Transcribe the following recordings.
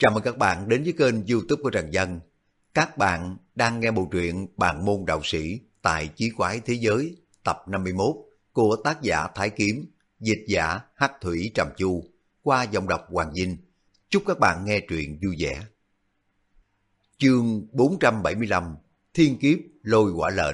Chào mừng các bạn đến với kênh YouTube của Trần Dân. Các bạn đang nghe bộ truyện Bàn môn đạo sĩ tại Chí Quái Thế Giới tập 51 của tác giả Thái Kiếm, dịch giả Hắc Thủy Trầm Chu qua giọng đọc Hoàng Vinh. Chúc các bạn nghe truyện vui vẻ. Chương 475 Thiên Kiếp Lôi Quả Lệnh.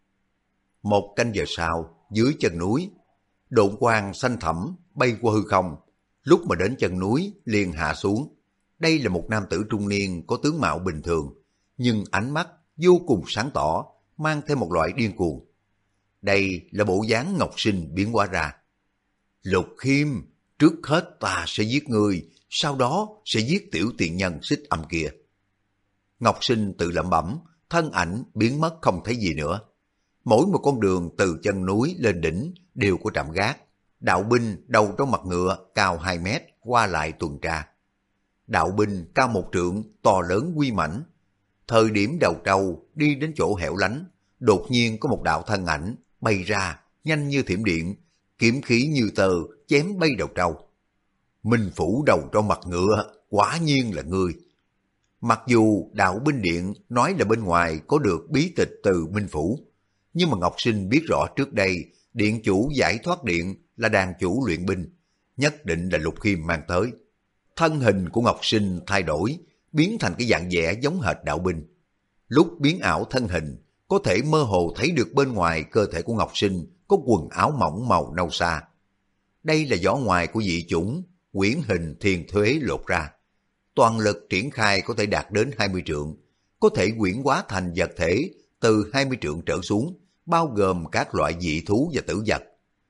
Một canh giờ sau, dưới chân núi, độn quang xanh thẳm bay qua hư không. Lúc mà đến chân núi liền hạ xuống. Đây là một nam tử trung niên có tướng mạo bình thường, nhưng ánh mắt vô cùng sáng tỏ, mang thêm một loại điên cuồng. Đây là bộ dáng Ngọc Sinh biến hóa ra. Lục Khiêm, trước hết ta sẽ giết ngươi, sau đó sẽ giết tiểu tiện nhân Xích Âm kia. Ngọc Sinh tự lẩm bẩm, thân ảnh biến mất không thấy gì nữa. Mỗi một con đường từ chân núi lên đỉnh đều có trạm gác. Đạo binh đầu trong mặt ngựa cao 2 mét qua lại tuần tra. Đạo binh cao 1 trượng, to lớn uy mãnh. Thời điểm đầu trâu đi đến chỗ hẻo lánh, đột nhiên có một đạo thân ảnh bay ra, nhanh như thiểm điện, kiếm khí như tơ chém bay đầu trâu. Minh Phủ đầu trong mặt ngựa, quả nhiên là ngươi. Mặc dù đạo binh điện nói là bên ngoài có được bí tịch từ Minh Phủ, nhưng mà Ngọc Sinh biết rõ trước đây điện chủ giải thoát điện là đàn chủ luyện binh, nhất định là Lục Khiêm mang tới. Thân hình của Ngọc Sinh thay đổi, biến thành cái dạng vẻ giống hệt đạo binh. Lúc biến ảo thân hình, có thể mơ hồ thấy được bên ngoài cơ thể của Ngọc Sinh có quần áo mỏng màu nâu xa. Đây là vỏ ngoài của dị chủng, quyển hình thiên thuế lột ra. Toàn lực triển khai có thể đạt đến 20 trượng, có thể quyển hóa thành vật thể từ 20 trượng trở xuống, bao gồm các loại dị thú và tử vật.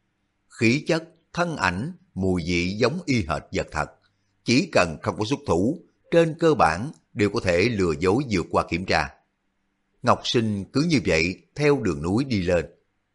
Khí chất, thân ảnh, mùi vị giống y hệt vật thật. Chỉ cần không có xuất thủ, trên cơ bản đều có thể lừa dối vượt qua kiểm tra. Ngọc Sinh cứ như vậy theo đường núi đi lên.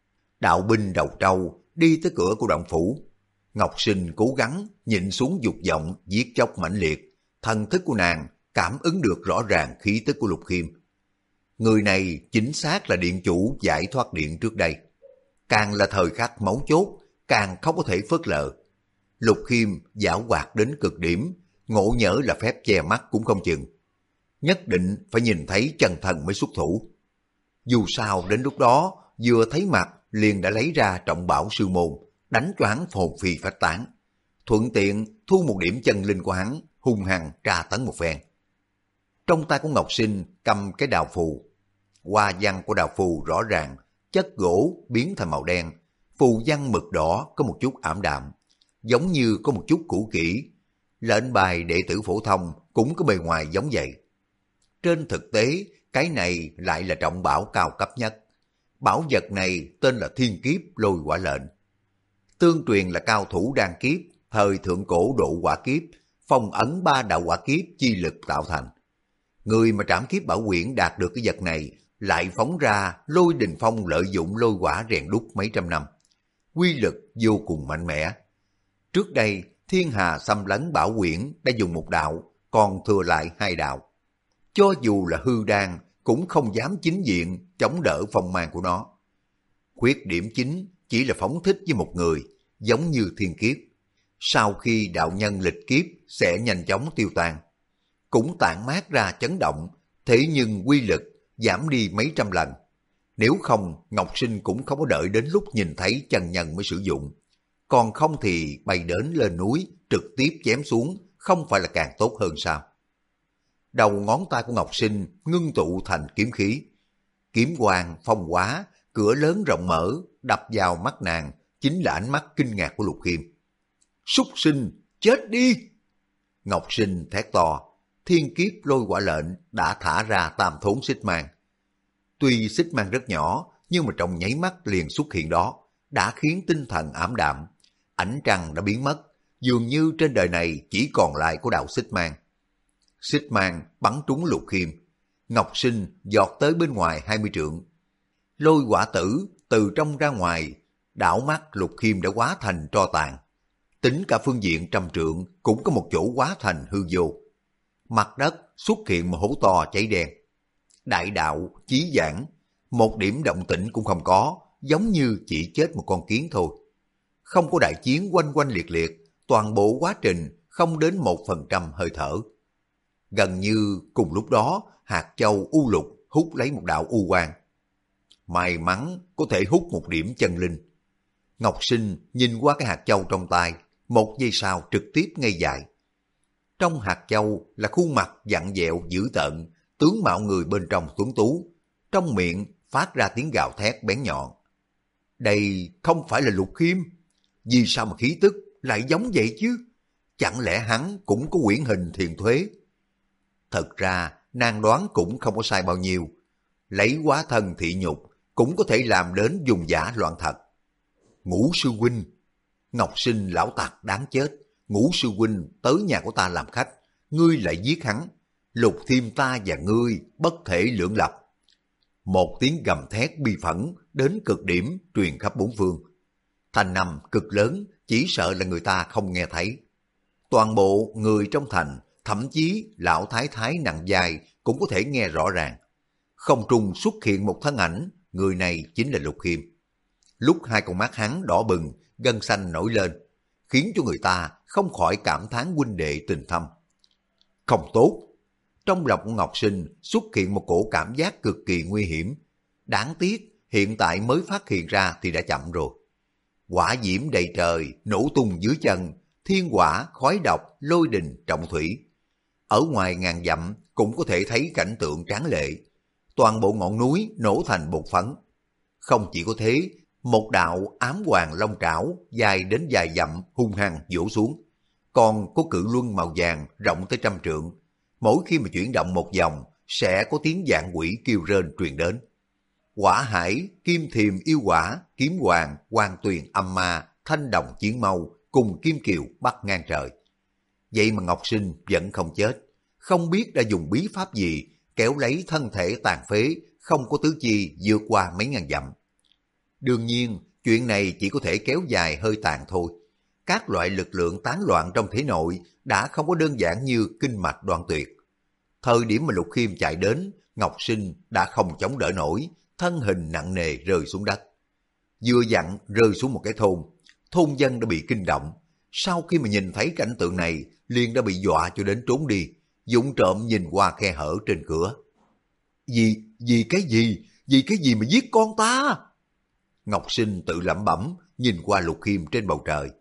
Đạo binh đầu trâu đi tới cửa của động phủ. Ngọc Sinh cố gắng nhịn xuống dục vọng giết chóc mãnh liệt. Thần thức của nàng cảm ứng được rõ ràng khí tức của Lục Khiêm. Người này chính xác là điện chủ giải thoát điện trước đây. Càng là thời khắc mấu chốt, càng không có thể phớt lờ. Lục Khiêm giảo hoạt đến cực điểm, ngộ nhỡ là phép che mắt cũng không chừng. Nhất định phải nhìn thấy chân thần mới xuất thủ. Dù sao đến lúc đó, vừa thấy mặt liền đã lấy ra trọng bảo sư môn, đánh choáng hồn phi phách tán. Thuận tiện thu một điểm chân linh của hắn, hung hăng tra tấn một phen. Trong tay của Ngọc Sinh cầm cái đào phù. Hoa văn của đào phù rõ ràng, chất gỗ biến thành màu đen, phù văn mực đỏ có một chút ảm đạm, giống như có một chút cũ kỹ. Lệnh bài đệ tử phổ thông cũng có bề ngoài giống vậy. Trên thực tế, cái này lại là trọng bảo cao cấp nhất. Bảo vật này tên là Thiên Kiếp Lôi Quả Lệnh. Tương truyền là cao thủ đan kiếp, thời thượng cổ độ quả kiếp, phong ấn 3 đạo quả kiếp chi lực tạo thành. Người mà trảm kiếp bảo quyển đạt được cái vật này lại phóng ra Lôi Đình Phong lợi dụng lôi quả rèn đúc mấy trăm năm. Quy lực vô cùng mạnh mẽ. Trước đây, Thiên Hà xâm lấn bảo quyển đã dùng 1 đạo, còn thừa lại 2 đạo. Cho dù là hư đan, cũng không dám chính diện chống đỡ phong mang của nó. Khuyết điểm chính chỉ là phóng thích với một người, giống như thiên kiếp. Sau khi đạo nhân lịch kiếp sẽ nhanh chóng tiêu tan. Cũng tản mát ra chấn động, thế nhưng quy lực giảm đi mấy trăm lần. Nếu không, Ngọc Sinh cũng không có đợi đến lúc nhìn thấy chân nhân mới sử dụng. Còn không thì bay đến lên núi, trực tiếp chém xuống, không phải là càng tốt hơn sao? Đầu ngón tay của Ngọc Sinh ngưng tụ thành kiếm khí. Kiếm quang phong hóa, cửa lớn rộng mở, đập vào mắt nàng, chính là ánh mắt kinh ngạc của Lục Khiêm. Súc sinh, chết đi! Ngọc Sinh thét to, Thiên Kiếp Lôi Quả Lệnh đã thả ra tam thốn xích mang. Tuy xích mang rất nhỏ, nhưng mà trong nháy mắt liền xuất hiện đó, đã khiến tinh thần ảm đạm. Ánh trăng đã biến mất, dường như trên đời này chỉ còn lại có đạo xích mang. Xích mang bắn trúng Lục Khiêm. Ngọc Sinh giọt tới bên ngoài 20 trượng. Lôi quả tử từ trong ra ngoài, đảo mắt Lục Khiêm đã hóa thành tro tàn. Tính cả phương diện 100 trượng cũng có một chỗ hóa thành hư vô. Mặt đất xuất hiện một hố to cháy đen. Đại đạo chí giảng, một điểm động tĩnh cũng không có, giống như chỉ chết một con kiến thôi. Không có đại chiến oanh oanh liệt liệt, toàn bộ quá trình không đến 1% hơi thở. Gần như cùng lúc đó, hạt châu u lục hút lấy một đạo u quang. May mắn có thể hút một điểm chân linh. Ngọc Sinh nhìn qua cái hạt châu trong tay, một giây sau trực tiếp ngây dại. Trong hạt châu là khuôn mặt dặn dẹo dữ tợn, tướng mạo người bên trong tuấn tú, trong miệng phát ra tiếng gào thét bén nhọn. Đây không phải là Lục Khiêm, vì sao mà khí tức lại giống vậy chứ? Chẳng lẽ hắn cũng có quyển hình Thiền Thuế? Thật ra nàng đoán cũng không có sai bao nhiêu, lấy hóa thân thị nhục cũng có thể làm đến dùng giả loạn thật. Ngũ sư huynh, Ngọc Sinh lão tặc đáng chết, Ngũ sư huynh tới nhà của ta làm khách, ngươi lại giết hắn, Lục Thiêm ta và ngươi bất thể lưỡng lập. Một tiếng gầm thét bi phẫn đến cực điểm truyền khắp bốn phương. Thanh âm cực lớn, chỉ sợ là người ta không nghe thấy. Toàn bộ người trong thành, thậm chí lão thái thái nặng dài cũng có thể nghe rõ ràng. Không trung xuất hiện một thân ảnh, người này chính là Lục Khiêm. Lúc hai con mắt hắn đỏ bừng, gân xanh nổi lên, khiến cho người ta không khỏi cảm thán huynh đệ tình thâm. Không tốt! Trong lòng của Ngọc Sinh xuất hiện một cổ cảm giác cực kỳ nguy hiểm. Đáng tiếc, hiện tại mới phát hiện ra thì đã chậm rồi. Hỏa diễm đầy trời, nổ tung dưới chân, thiên hỏa, khói độc, lôi đình, trọng thủy. Ở ngoài ngàn dặm cũng có thể thấy cảnh tượng tráng lệ. Toàn bộ ngọn núi nổ thành bột phấn. Không chỉ có thế, một đạo ám hoàng long trảo dài đến vài dặm hung hăng vỗ xuống. Còn có cự luân màu vàng rộng tới 100 trượng. Mỗi khi mà chuyển động một vòng, sẽ có tiếng vạn quỷ kêu rên truyền đến. Hỏa hải, kim thiềm yêu hỏa, kiếm hoàng, quan tuyền âm ma, thanh đồng chiến mâu, cùng kim kiều bắt ngang trời. Vậy mà Ngọc Sinh vẫn không chết, không biết đã dùng bí pháp gì, kéo lấy thân thể tàn phế, không có tứ chi vượt qua mấy ngàn dặm. Đương nhiên, chuyện này chỉ có thể kéo dài hơi tàn thôi. Các loại lực lượng tán loạn trong thể nội đã không có đơn giản như kinh mạch đoạn tuyệt. Thời điểm mà Lục Khiêm chạy đến, Ngọc Sinh đã không chống đỡ nổi, thân hình nặng nề rơi xuống đất. Vừa dặn rơi xuống một cái thôn dân đã bị kinh động. Sau khi mà nhìn thấy cảnh tượng này, liền đã bị dọa cho đến trốn đi, dũng trộm nhìn qua khe hở trên cửa. Vì cái gì mà giết con ta? Ngọc Sinh tự lẩm bẩm, nhìn qua Lục Khiêm trên bầu trời.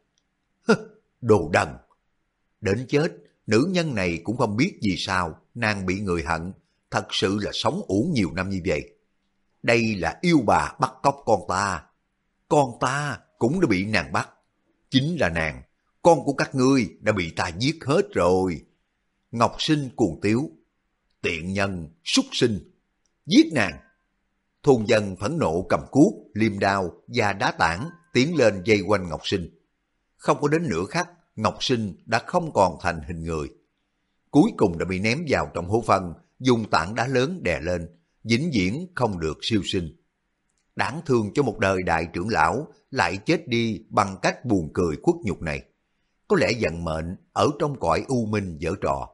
Đồ đần! Đến chết, nữ nhân này cũng không biết vì sao nàng bị người hận, thật sự là sống uổng nhiều năm như vậy. Đây là yêu bà bắt cóc con ta cũng đã bị nàng bắt. Chính là nàng, con của các ngươi đã bị ta giết hết rồi. Ngọc Sinh cuồng tiếu. Tiện nhân, súc sinh, giết nàng. Thôn dân phẫn nộ cầm cuốc, liềm đao và đá tảng tiến lên vây quanh Ngọc Sinh. Không có đến nửa khắc, Ngọc Sinh đã không còn thành hình người. Cuối cùng đã bị ném vào trong hố phân, dùng tảng đá lớn đè lên, vĩnh viễn không được siêu sinh. Đáng thương cho một đời đại trưởng lão lại chết đi bằng cách buồn cười khuất nhục này. Có lẽ vận mệnh ở trong cõi u minh giở trò.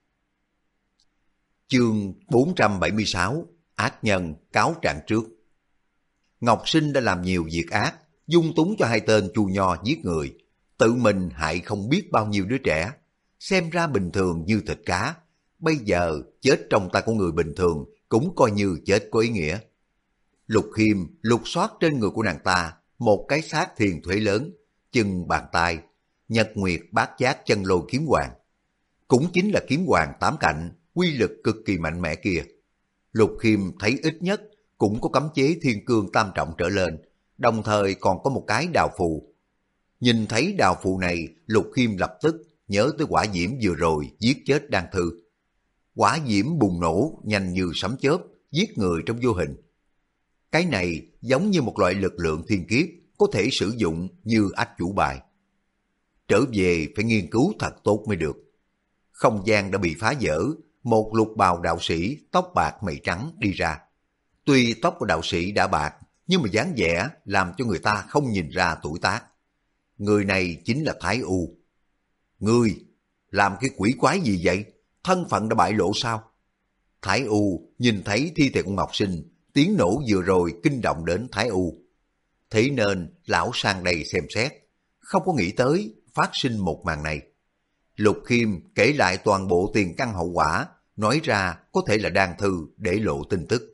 Chương 476, ác nhân cáo trạng trước. Ngọc Sinh đã làm nhiều việc ác, dung túng cho hai tên Chu Nho giết người, tự mình hại không biết bao nhiêu đứa trẻ, xem ra bình thường như thịt cá, bây giờ chết trong tay của người bình thường cũng coi như chết có ý nghĩa. Lục Khiêm lục soát trên người của nàng ta một cái xác thiền thuế lớn, chừng bàn tay, nhật nguyệt bát giác chân lôi kiếm hoàng. Cũng chính là kiếm hoàng 8 cạnh, quy lực cực kỳ mạnh mẽ kia. Lục Khiêm thấy ít nhất cũng có cấm chế thiên cương tam trọng trở lên, đồng thời còn có một cái đào phù. Nhìn thấy đào phù này, Lục Khiêm lập tức nhớ tới quả diễm vừa rồi giết chết Đan Thư. Quả diễm bùng nổ nhanh như sấm chớp, giết người trong vô hình. Cái này giống như một loại lực lượng thiên kiếp, có thể sử dụng như ách chủ bài. Trở về phải nghiên cứu thật tốt mới được. Không gian đã bị phá vỡ, một lục bào đạo sĩ tóc bạc mày trắng đi ra. Tuy tóc của đạo sĩ đã bạc, nhưng mà dáng vẻ làm cho người ta không nhìn ra tuổi tác. Người này chính là Thái U. Ngươi làm cái quỷ quái gì vậy? Thân phận đã bại lộ sao? Thái U nhìn thấy thi thể của Ngọc Sinh, tiếng nổ vừa rồi kinh động đến Thái U. Thế nên lão sang đây xem xét, không có nghĩ tới phát sinh một màn này. Lục Khiêm kể lại toàn bộ tiền căn hậu quả, nói ra có thể là đan thư để lộ tin tức.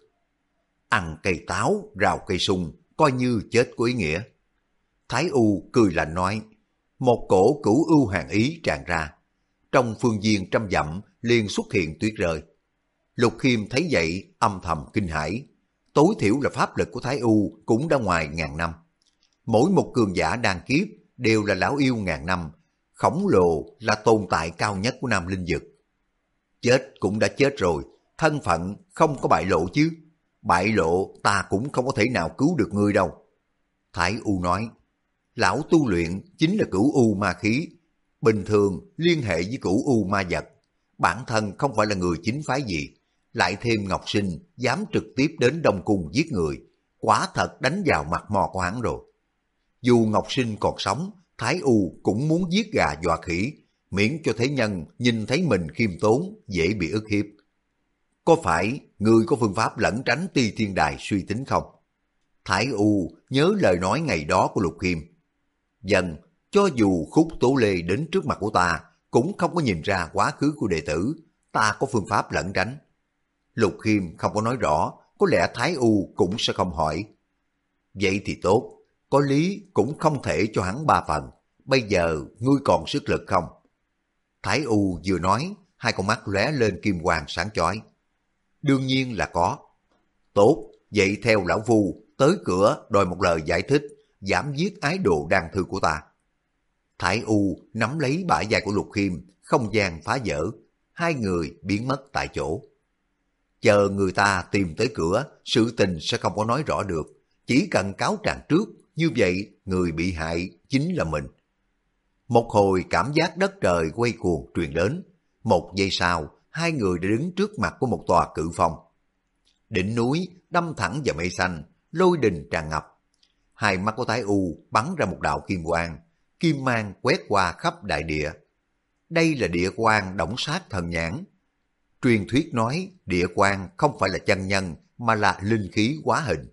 Ăn cây táo, rào cây sung, coi như chết có ý nghĩa. Thái U cười lạnh nói, một cổ cửu ưu hàn ý tràn ra. Trong phương viên 100 dặm liền xuất hiện tuyết rơi. Lục Khiêm thấy vậy âm thầm kinh hãi. Tối thiểu là pháp lực của Thái U cũng đã ngoài 1000 năm. Mỗi một cường giả đan kiếp đều là lão yêu 1000 năm, khổng lồ là tồn tại cao nhất của Nam Linh Dực. Chết cũng đã chết rồi, thân phận không có bại lộ chứ. Bại lộ ta cũng không có thể nào cứu được ngươi đâu. Thái U nói, lão tu luyện chính là cửu u ma khí, bình thường liên hệ với cửu u ma vật. Bản thân không phải là người chính phái gì, lại thêm Ngọc Sinh dám trực tiếp đến Đông Cung giết người, quả thật đánh vào mặt mò của hắn rồi. Dù Ngọc Sinh còn sống, Thái U cũng muốn giết gà dọa khỉ, miễn cho thế nhân nhìn thấy mình khiêm tốn, dễ bị ức hiếp. Có phải người có phương pháp lẩn tránh Ti Thiên Đài suy tính không? Thái U nhớ lời nói ngày đó của Lục Khiêm. Dần, cho dù Khúc Tố Lê đến trước mặt của ta, cũng không có nhìn ra quá khứ của đệ tử, ta có phương pháp lẩn tránh. Lục Khiêm không có nói rõ, có lẽ Thái U cũng sẽ không hỏi. Vậy thì tốt, có lý cũng không thể cho hắn 3 phần, bây giờ ngươi còn sức lực không? Thái U vừa nói, hai con mắt lóe lên kim quang sáng chói. Đương nhiên là có. Tốt, vậy theo lão phu tới cửa đòi một lời giải thích, giảm giết ái đồ đan thư của ta. Thái U nắm lấy bả vai của Lục Khiêm, không gian phá vỡ, hai người biến mất tại chỗ. Chờ người ta tìm tới cửa, sự tình sẽ không có nói rõ được, chỉ cần cáo trạng trước, như vậy người bị hại chính là mình. Một hồi cảm giác đất trời quay cuồng truyền đến, một giây sau, hai người đã đứng trước mặt của một tòa cự phong. Đỉnh núi đâm thẳng vào mây xanh, lôi đình tràn ngập. Hai mắt của Thái U bắn ra một đạo kim quang, kim mang quét qua khắp đại địa. Đây là địa quang đổng sát thần nhãn. Truyền thuyết nói địa quang không phải là chân nhân mà là linh khí hóa hình.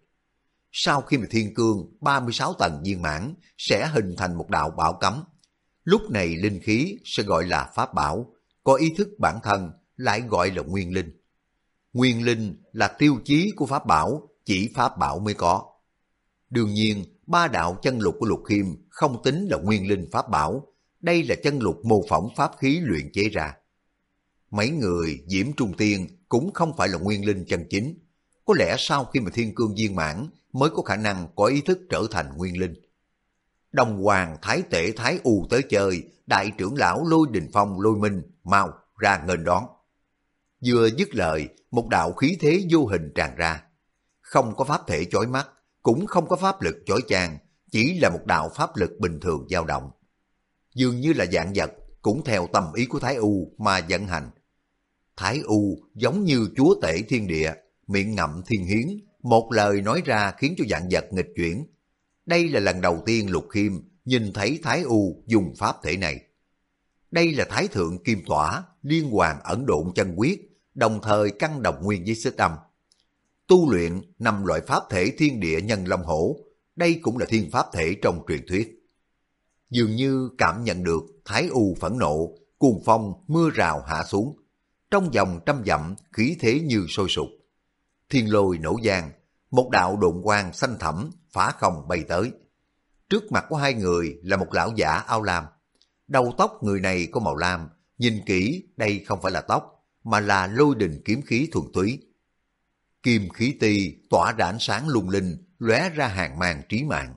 Sau khi mà thiên cương 36 tầng viên mãn sẽ hình thành một đạo bảo cấm. Lúc này linh khí sẽ gọi là pháp bảo, có ý thức bản thân lại gọi là nguyên linh. Nguyên linh là tiêu chí của pháp bảo, chỉ pháp bảo mới có. Đương nhiên, 3 đạo chân lục của Lục Khiêm không tính là nguyên linh pháp bảo, đây là chân lục mô phỏng pháp khí luyện chế ra. Mấy người Diễm Trung Tiên cũng không phải là nguyên linh chân chính, có lẽ sau khi mà thiên cương viên mãn mới có khả năng có ý thức trở thành nguyên linh. Đông Hoàng Thái Tể Thái U tới chơi, đại trưởng lão Lôi Đình Phong Lôi Minh mau ra nghênh đón. Vừa dứt lời, một đạo khí thế vô hình tràn ra. Không có pháp thể chói mắt, cũng không có pháp lực chói chang, chỉ là một đạo pháp lực bình thường dao động. Dường như là vạn vật, cũng theo tâm ý của Thái U mà vận hành. Thái U giống như chúa tể thiên địa, miệng ngậm thiên hiến, một lời nói ra khiến cho vạn vật nghịch chuyển. Đây là lần đầu tiên Lục Khiêm nhìn thấy Thái U dùng pháp thể này. Đây là Thái Thượng Kim Tỏa, liên hoàn ẩn độn chân quyết, đồng thời căn đồng nguyên với xích âm. Tu luyện 5 loại pháp thể thiên địa nhân long hổ, đây cũng là thiên pháp thể trong truyền thuyết. Dường như cảm nhận được Thái U phẫn nộ, cuồng phong mưa rào hạ xuống. Trong vòng 100 dặm, khí thế như sôi sục. Thiên lôi nổ vang, một đạo độn quang xanh thẳm phá không bay tới. Trước mặt của hai người là một lão giả áo lam. Đầu tóc người này có màu lam, nhìn kỹ đây không phải là tóc, mà là lôi đình kiếm khí thuần túy. Kim khí ti tỏa ra ánh sáng lung linh, lóe ra hàng mang trí mạng.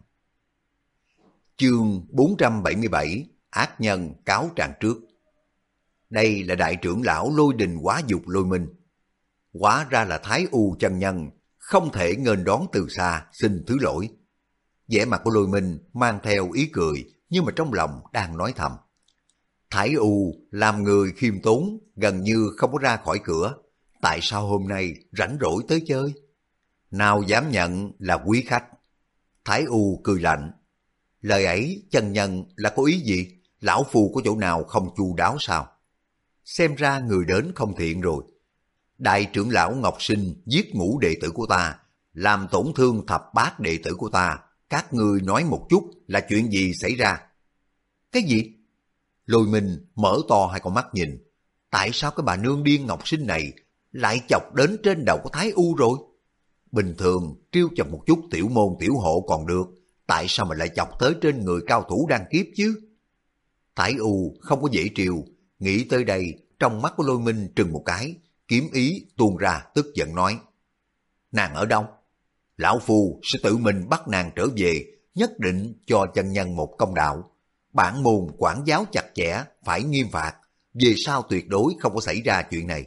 Chương 477, ác nhân cáo trạng trước. Đây là đại trưởng lão Lôi Đình Hóa Dục Lôi Minh. Hóa ra là Thái U chân nhân, không thể nghênh đón từ xa, xin thứ lỗi. Vẻ mặt của Lôi Minh mang theo ý cười, nhưng mà trong lòng đang nói thầm. Thái U làm người khiêm tốn, gần như không có ra khỏi cửa. Tại sao hôm nay rảnh rỗi tới chơi? Nào dám nhận là quý khách. Thái U cười lạnh. Lời ấy chân nhân là có ý gì? Lão phù có chỗ nào không chu đáo sao? Xem ra người đến không thiện rồi. Đại trưởng lão Ngọc Sinh giết ngũ đệ tử của ta, làm tổn thương thập bát đệ tử của ta. Các ngươi nói một chút là chuyện gì xảy ra? Cái gì? Lôi Minh mở to hai con mắt nhìn. Tại sao cái bà nương điên Ngọc Sinh này lại chọc đến trên đầu của Thái U rồi? Bình thường trêu chọc một chút tiểu môn tiểu hộ còn được, tại sao mà lại chọc tới trên người cao thủ đang kiếp chứ? Thái U không có dễ trêu, nghĩ tới đây trong mắt của Lôi Minh trừng một cái, kiếm ý tuôn ra tức giận nói. Nàng ở đâu? Lão Phu sẽ tự mình bắt nàng trở về, nhất định cho chân nhân một công đạo. Bản môn quản giáo chặt chẽ, phải nghiêm phạt, về sau tuyệt đối không có xảy ra chuyện này.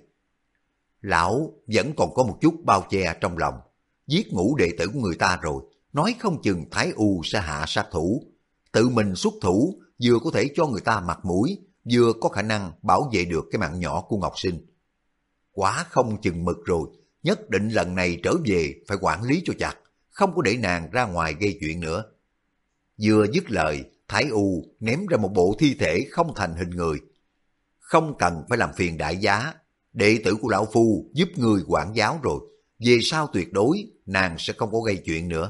Lão vẫn còn có một chút bao che trong lòng, giết ngũ đệ tử của người ta rồi, nói không chừng Thái U sẽ hạ sát thủ. Tự mình xuất thủ, vừa có thể cho người ta mặt mũi, vừa có khả năng bảo vệ được cái mạng nhỏ của Ngọc Sinh. Quá không chừng mực rồi, nhất định lần này trở về phải quản lý cho chặt, không có để nàng ra ngoài gây chuyện nữa. Vừa dứt lời, Thái U ném ra một bộ thi thể không thành hình người. Không cần phải làm phiền đại giá, đệ tử của lão Phu giúp người quản giáo rồi, về sau tuyệt đối nàng sẽ không có gây chuyện nữa.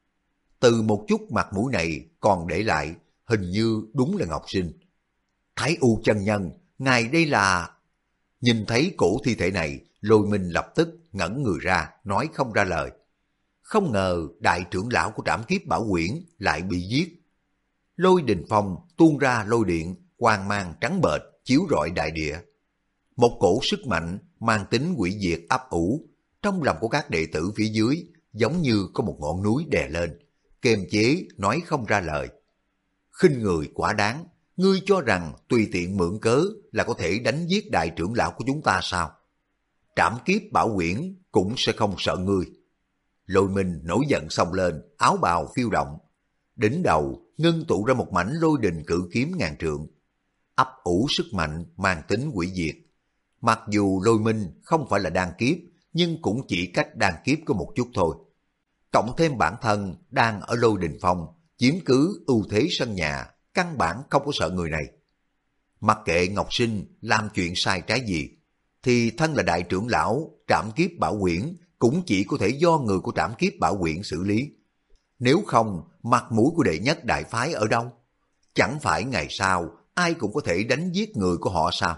Từ một chút mặt mũi này còn để lại, hình như đúng là Ngọc Sinh. Thái U chân nhân, ngài đây là... Nhìn thấy cổ thi thể này, Lôi Minh lập tức ngẩn người ra, nói không ra lời. Không ngờ đại trưởng lão của Trảm Kiếp Bảo Quyển lại bị giết. Lôi đình phong tuôn ra lôi điện, quang mang trắng bệch chiếu rọi đại địa. Một cổ sức mạnh mang tính hủy diệt ấp ủ trong lòng của các đệ tử phía dưới, giống như có một ngọn núi đè lên, kiềm chế nói không ra lời. Khinh người quá đáng, ngươi cho rằng tùy tiện mượn cớ là có thể đánh giết đại trưởng lão của chúng ta sao? Trảm Kiếp Bảo Quyển cũng sẽ không sợ ngươi. Lôi Minh nổi giận xông lên, áo bào phiêu động. Đỉnh đầu ngưng tụ ra một mảnh lôi đình cự kiếm ngàn trượng. Ấp ủ sức mạnh mang tính hủy diệt. Mặc dù Lôi Minh không phải là đan kiếp, nhưng cũng chỉ cách đan kiếp có một chút thôi. Cộng thêm bản thân đang ở lôi đình phong, chiếm cứ ưu thế sân nhà, căn bản không có sợ người này. Mặc kệ Ngọc Sinh làm chuyện sai trái gì, thì thân là đại trưởng lão Trảm Kiếp Bảo Quyển cũng chỉ có thể do người của Trảm Kiếp Bảo Quyển xử lý. Nếu không, mặt mũi của đệ nhất đại phái ở đâu? Chẳng phải ngày sau ai cũng có thể đánh giết người của họ sao?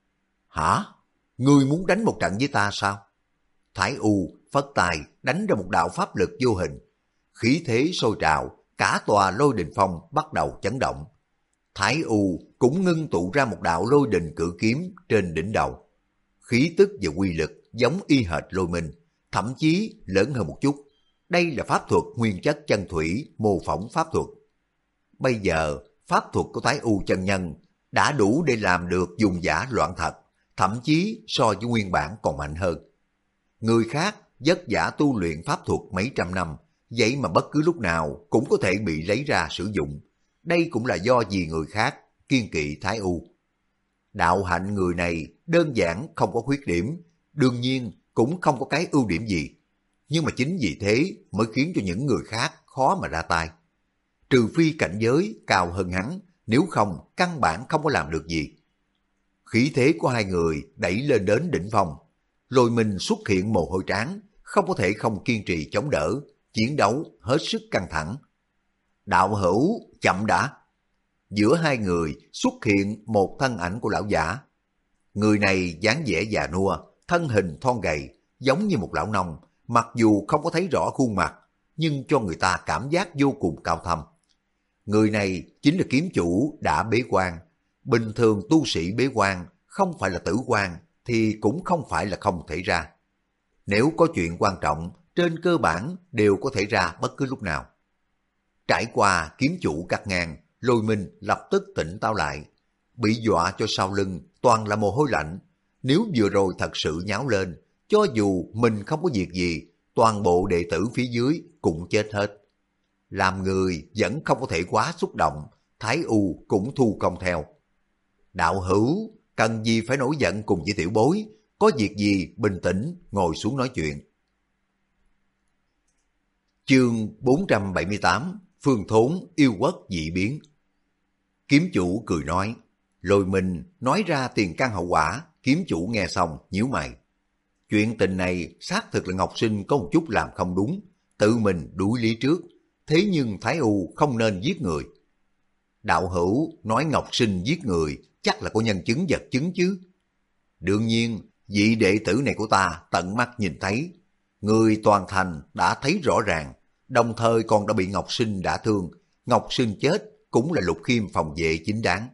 Hả? Ngươi muốn đánh một trận với ta sao? Thái U phất tài đánh ra một đạo pháp lực vô hình. Khí thế sôi trào, cả tòa lôi đình phong bắt đầu chấn động. Thái U cũng ngưng tụ ra một đạo lôi đình cự kiếm trên đỉnh đầu. Khí tức và quy lực giống y hệt Lôi Minh, thậm chí lớn hơn một chút. Đây là pháp thuật nguyên chất chân thủy mô phỏng pháp thuật. Bây giờ, pháp thuật của Thái U chân nhân đã đủ để làm được dùng giả loạn thật, thậm chí so với nguyên bản còn mạnh hơn. Người khác vất vả tu luyện pháp thuật mấy trăm năm, vậy mà bất cứ lúc nào cũng có thể bị lấy ra sử dụng. Đây cũng là do vì người khác kiêng kỵ Thái U. Đạo hạnh người này đơn giản không có khuyết điểm, đương nhiên cũng không có cái ưu điểm gì. Nhưng mà chính vì thế mới khiến cho những người khác khó mà ra tay. Trừ phi cảnh giới cao hơn hắn, nếu không căn bản không có làm được gì. Khí thế của hai người đẩy lên đến đỉnh phong. Lôi Minh xuất hiện mồ hôi trán, không có thể không kiên trì chống đỡ, chiến đấu hết sức căng thẳng. Đạo hữu, chậm đã. Giữa hai người xuất hiện một thân ảnh của lão giả. Người này dáng vẻ già nua, thân hình thon gầy, giống như một lão nông, mặc dù không có thấy rõ khuôn mặt, nhưng cho người ta cảm giác vô cùng cao thâm. Người này chính là kiếm chủ đã bế quan. Bình thường tu sĩ bế quan không phải là tử quan thì cũng không phải là không thể ra. Nếu có chuyện quan trọng, trên cơ bản đều có thể ra bất cứ lúc nào. Trải qua kiếm chủ cắt ngang, Lôi Minh lập tức tỉnh táo lại. Bị dọa cho sau lưng toàn là mồ hôi lạnh. Nếu vừa rồi thật sự nháo lên, cho dù mình không có việc gì, toàn bộ đệ tử phía dưới cũng chết hết. Làm người vẫn không có thể quá xúc động, Thái U cũng thu công theo. Đạo hữu, cần gì phải nổi giận cùng với tiểu bối, có việc gì bình tĩnh ngồi xuống nói chuyện. Chương 478, Phương Thốn yêu quốc dị biến. Kiếm chủ cười nói, Lôi Minh nói ra tiền căn hậu quả, kiếm chủ nghe xong nhíu mày. Chuyện tình này xác thực là Ngọc Sinh có một chút làm không đúng, tự mình đuổi lý trước, thế nhưng Thái U không nên giết người. Đạo hữu nói Ngọc Sinh giết người, chắc là có nhân chứng vật chứng chứ. Đương nhiên, vị đệ tử này của ta tận mắt nhìn thấy. Người toàn thành đã thấy rõ ràng, đồng thời còn đã bị Ngọc Sinh đả thương. Ngọc Sinh chết cũng là Lục Khiêm phòng vệ chính đáng.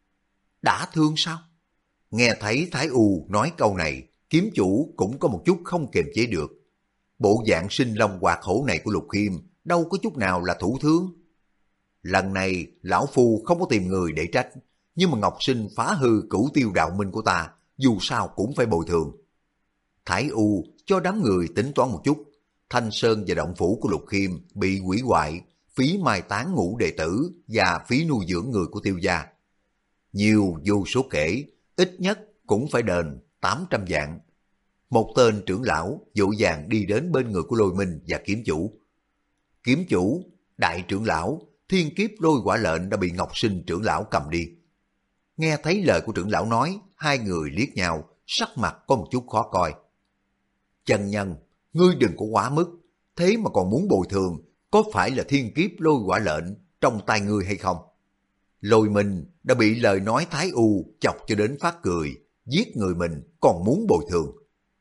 Đả thương sao? Nghe thấy Thái U nói câu này, kiếm chủ cũng có một chút không kiềm chế được. Bộ dạng sinh long hoạt hổ này của Lục Khiêm đâu có chút nào là thủ thương. Lần này lão phu không có tìm người để trách, nhưng mà Ngọc Sinh phá hư Cửu Tiêu đạo minh của ta, dù sao cũng phải bồi thường. Thái U cho đám người tính toán một chút. Thanh Sơn và động phủ của Lục Khiêm bị hủy hoại, phí mai táng ngũ đệ tử và phí nuôi dưỡng người của Tiêu gia. Nhiều vô số kể, ít nhất cũng phải đền 800 vạn. Một tên trưởng lão vội vàng đi đến bên người của Lôi Minh và kiếm chủ. Kiếm chủ, đại trưởng lão, thiên kiếp lôi quả lệnh đã bị Ngọc Sinh trưởng lão cầm đi. Nghe thấy lời của trưởng lão nói, hai người liếc nhau, sắc mặt có một chút khó coi. Chân nhân, ngươi đừng có quá mức, thế mà còn muốn bồi thường, có phải là thiên kiếp lôi quả lệnh trong tay ngươi hay không? Lôi Minh đã bị lời nói Thái U chọc cho đến phát cười, giết người mình còn muốn bồi thường.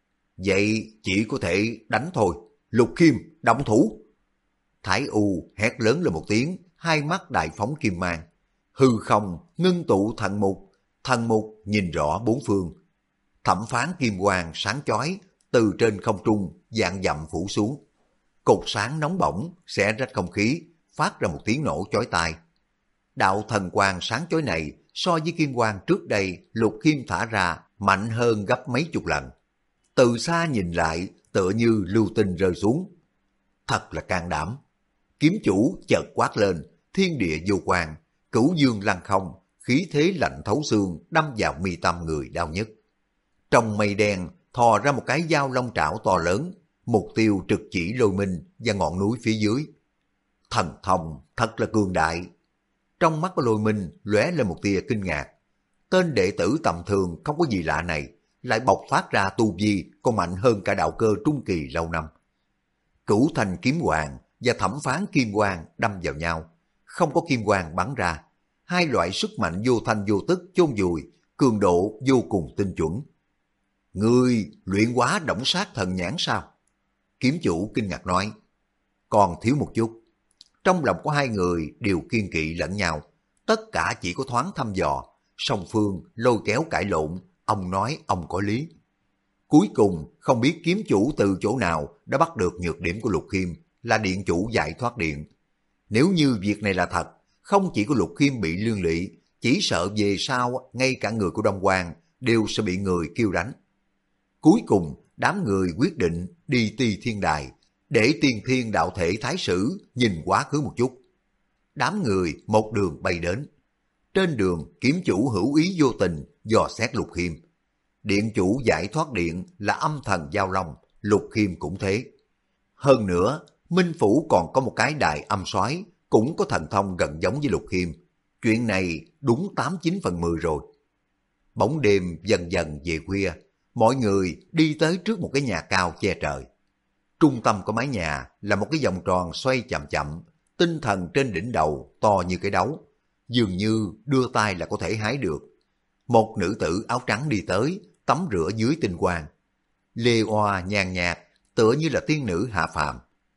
Vậy chỉ có thể đánh thôi, Lục Khiêm động thủ. Thái U hét lớn lên một tiếng, hai mắt đại phóng kim mang. Hư không ngưng tụ thần mục nhìn rõ bốn phương. Thẩm phán kim quang sáng chói từ trên không trung vạn dặm phủ xuống. Cột sáng nóng bỏng xé rách không khí, phát ra một tiếng nổ chói tai. Đạo thần quang sáng chói này so với kim quang trước đây Lục Khiêm thả ra mạnh hơn gấp mấy chục lần. Từ xa nhìn lại tựa như lưu tinh rơi xuống. Thật là can đảm. Kiếm chủ chợt quát lên, thiên địa vô quang, cửu dương lăng không, khí thế lạnh thấu xương đâm vào mi tâm người đau nhất. Trong mây đen thò ra một cái dao long trảo to lớn, mục tiêu trực chỉ Lôi Minh và ngọn núi phía dưới. Thần thông thật là cường đại. Trong mắt của Lôi Minh lóe lên một tia kinh ngạc. Tên đệ tử tầm thường không có gì lạ này lại bộc phát ra tu vi còn mạnh hơn cả đạo cơ trung kỳ lâu năm. Cửu thành kiếm hoàng và thẩm phán kim quang đâm vào nhau, không có kim quang bắn ra. Hai loại sức mạnh vô thanh vô tức chôn vùi, cường độ vô cùng tinh chuẩn. Ngươi luyện hóa động sát thần nhãn sao? Kiếm chủ kinh ngạc nói. Còn thiếu một chút. Trong lòng của hai người đều kiên kỵ lẫn nhau, tất cả chỉ có thoáng thăm dò, song phương lôi kéo cãi lộn, ông nói ông có lý. Cuối cùng không biết kiếm chủ từ chỗ nào đã bắt được nhược điểm của Lục Khiêm là điện chủ giải thoát điện. Nếu như việc này là thật, không chỉ có Lục Khiêm bị liên lụy, chỉ sợ về sau ngay cả người của Đông Hoàng đều sẽ bị người kêu đánh. Cuối cùng đám người quyết định đi Ti Thiên Đài, để Tiên Thiên đạo thể thái sử nhìn quá khứ một chút. Đám người một đường bay đến. Trên đường kiếm chủ hữu ý vô tình dò xét Lục Khiêm. Điện chủ giải thoát điện là âm thần giao long, Lục Khiêm cũng thế. Hơn nữa, Minh Phủ còn có một cái đài âm soái cũng có thần thông gần giống với Lục Khiêm. Chuyện này đúng 89/10 rồi. Bóng đêm dần dần về khuya, mọi người đi tới trước một cái nhà cao che trời. Trung tâm của mái nhà là một cái vòng tròn xoay chậm chậm, tinh thần trên đỉnh đầu to như cái đấu, dường như đưa tay là có thể hái được. Một nữ tử áo trắng đi tới, tắm rửa dưới tinh quang. Lê Oa nhàn nhạt, tựa như là tiên nữ hạ phàm.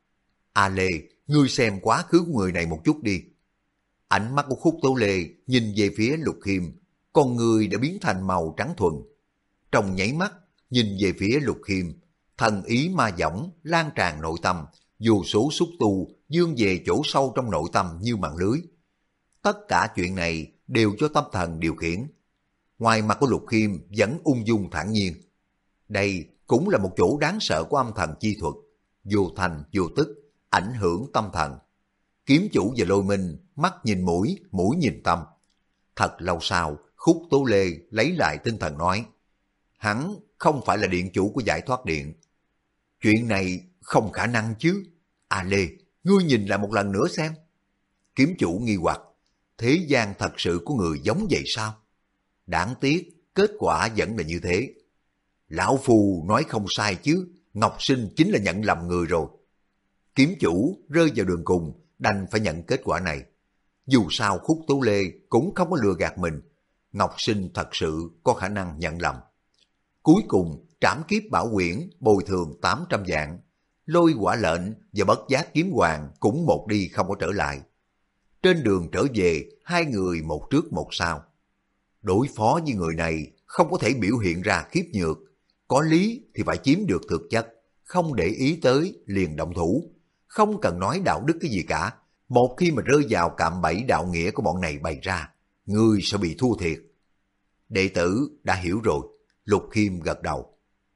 A Lê, ngươi xem quá khứ của người này một chút đi. Ánh mắt của Khúc Tố Lê nhìn về phía Lục Khiêm, con người đã biến thành màu trắng thuần. Trong nháy mắt, nhìn về phía Lục Khiêm, thần ý ma võng lan tràn nội tâm, vô số xúc tu dương về chỗ sâu trong nội tâm như mạng lưới. Tất cả chuyện này đều cho tâm thần điều khiển. Ngoài mặt của Lục Khiêm vẫn ung dung thản nhiên. Đây cũng là một chỗ đáng sợ của âm thần chi thuật, vô thành vô tức, ảnh hưởng tâm thần. Kiếm chủ và Lôi Minh mắt nhìn mũi, mũi nhìn tâm. Thật lâu sau, Khúc Tố Lê lấy lại tinh thần nói, hắn không phải là điện chủ của giải thoát điện. Chuyện này không khả năng chứ. A Lê, ngươi nhìn lại một lần nữa xem. Kiếm chủ nghi hoặc, thế gian thật sự có người giống vậy sao? Đáng tiếc, kết quả vẫn là như thế. Lão Phù nói không sai chứ, Ngọc Sinh chính là nhận lầm người rồi. Kiếm chủ rơi vào đường cùng, đành phải nhận kết quả này. Dù sao Khúc Tố Lê cũng không có lừa gạt mình. Ngọc Sinh thật sự có khả năng nhận lầm. Cuối cùng, trảm kiếp bảo quyển bồi thường 800 vạn. Lôi quả lệnh và bất giác kiếm hoàng cũng một đi không có trở lại. Trên đường trở về, hai người một trước một sau. Đối phó với người này không có thể biểu hiện ra khiếp nhược. Có lý thì phải chiếm được thực chất, không để ý tới liền động thủ. Không cần nói đạo đức cái gì cả. Một khi mà rơi vào cạm bẫy đạo nghĩa của bọn này bày ra, người sẽ bị thua thiệt. Đệ tử đã hiểu rồi. Lục Khiêm gật đầu.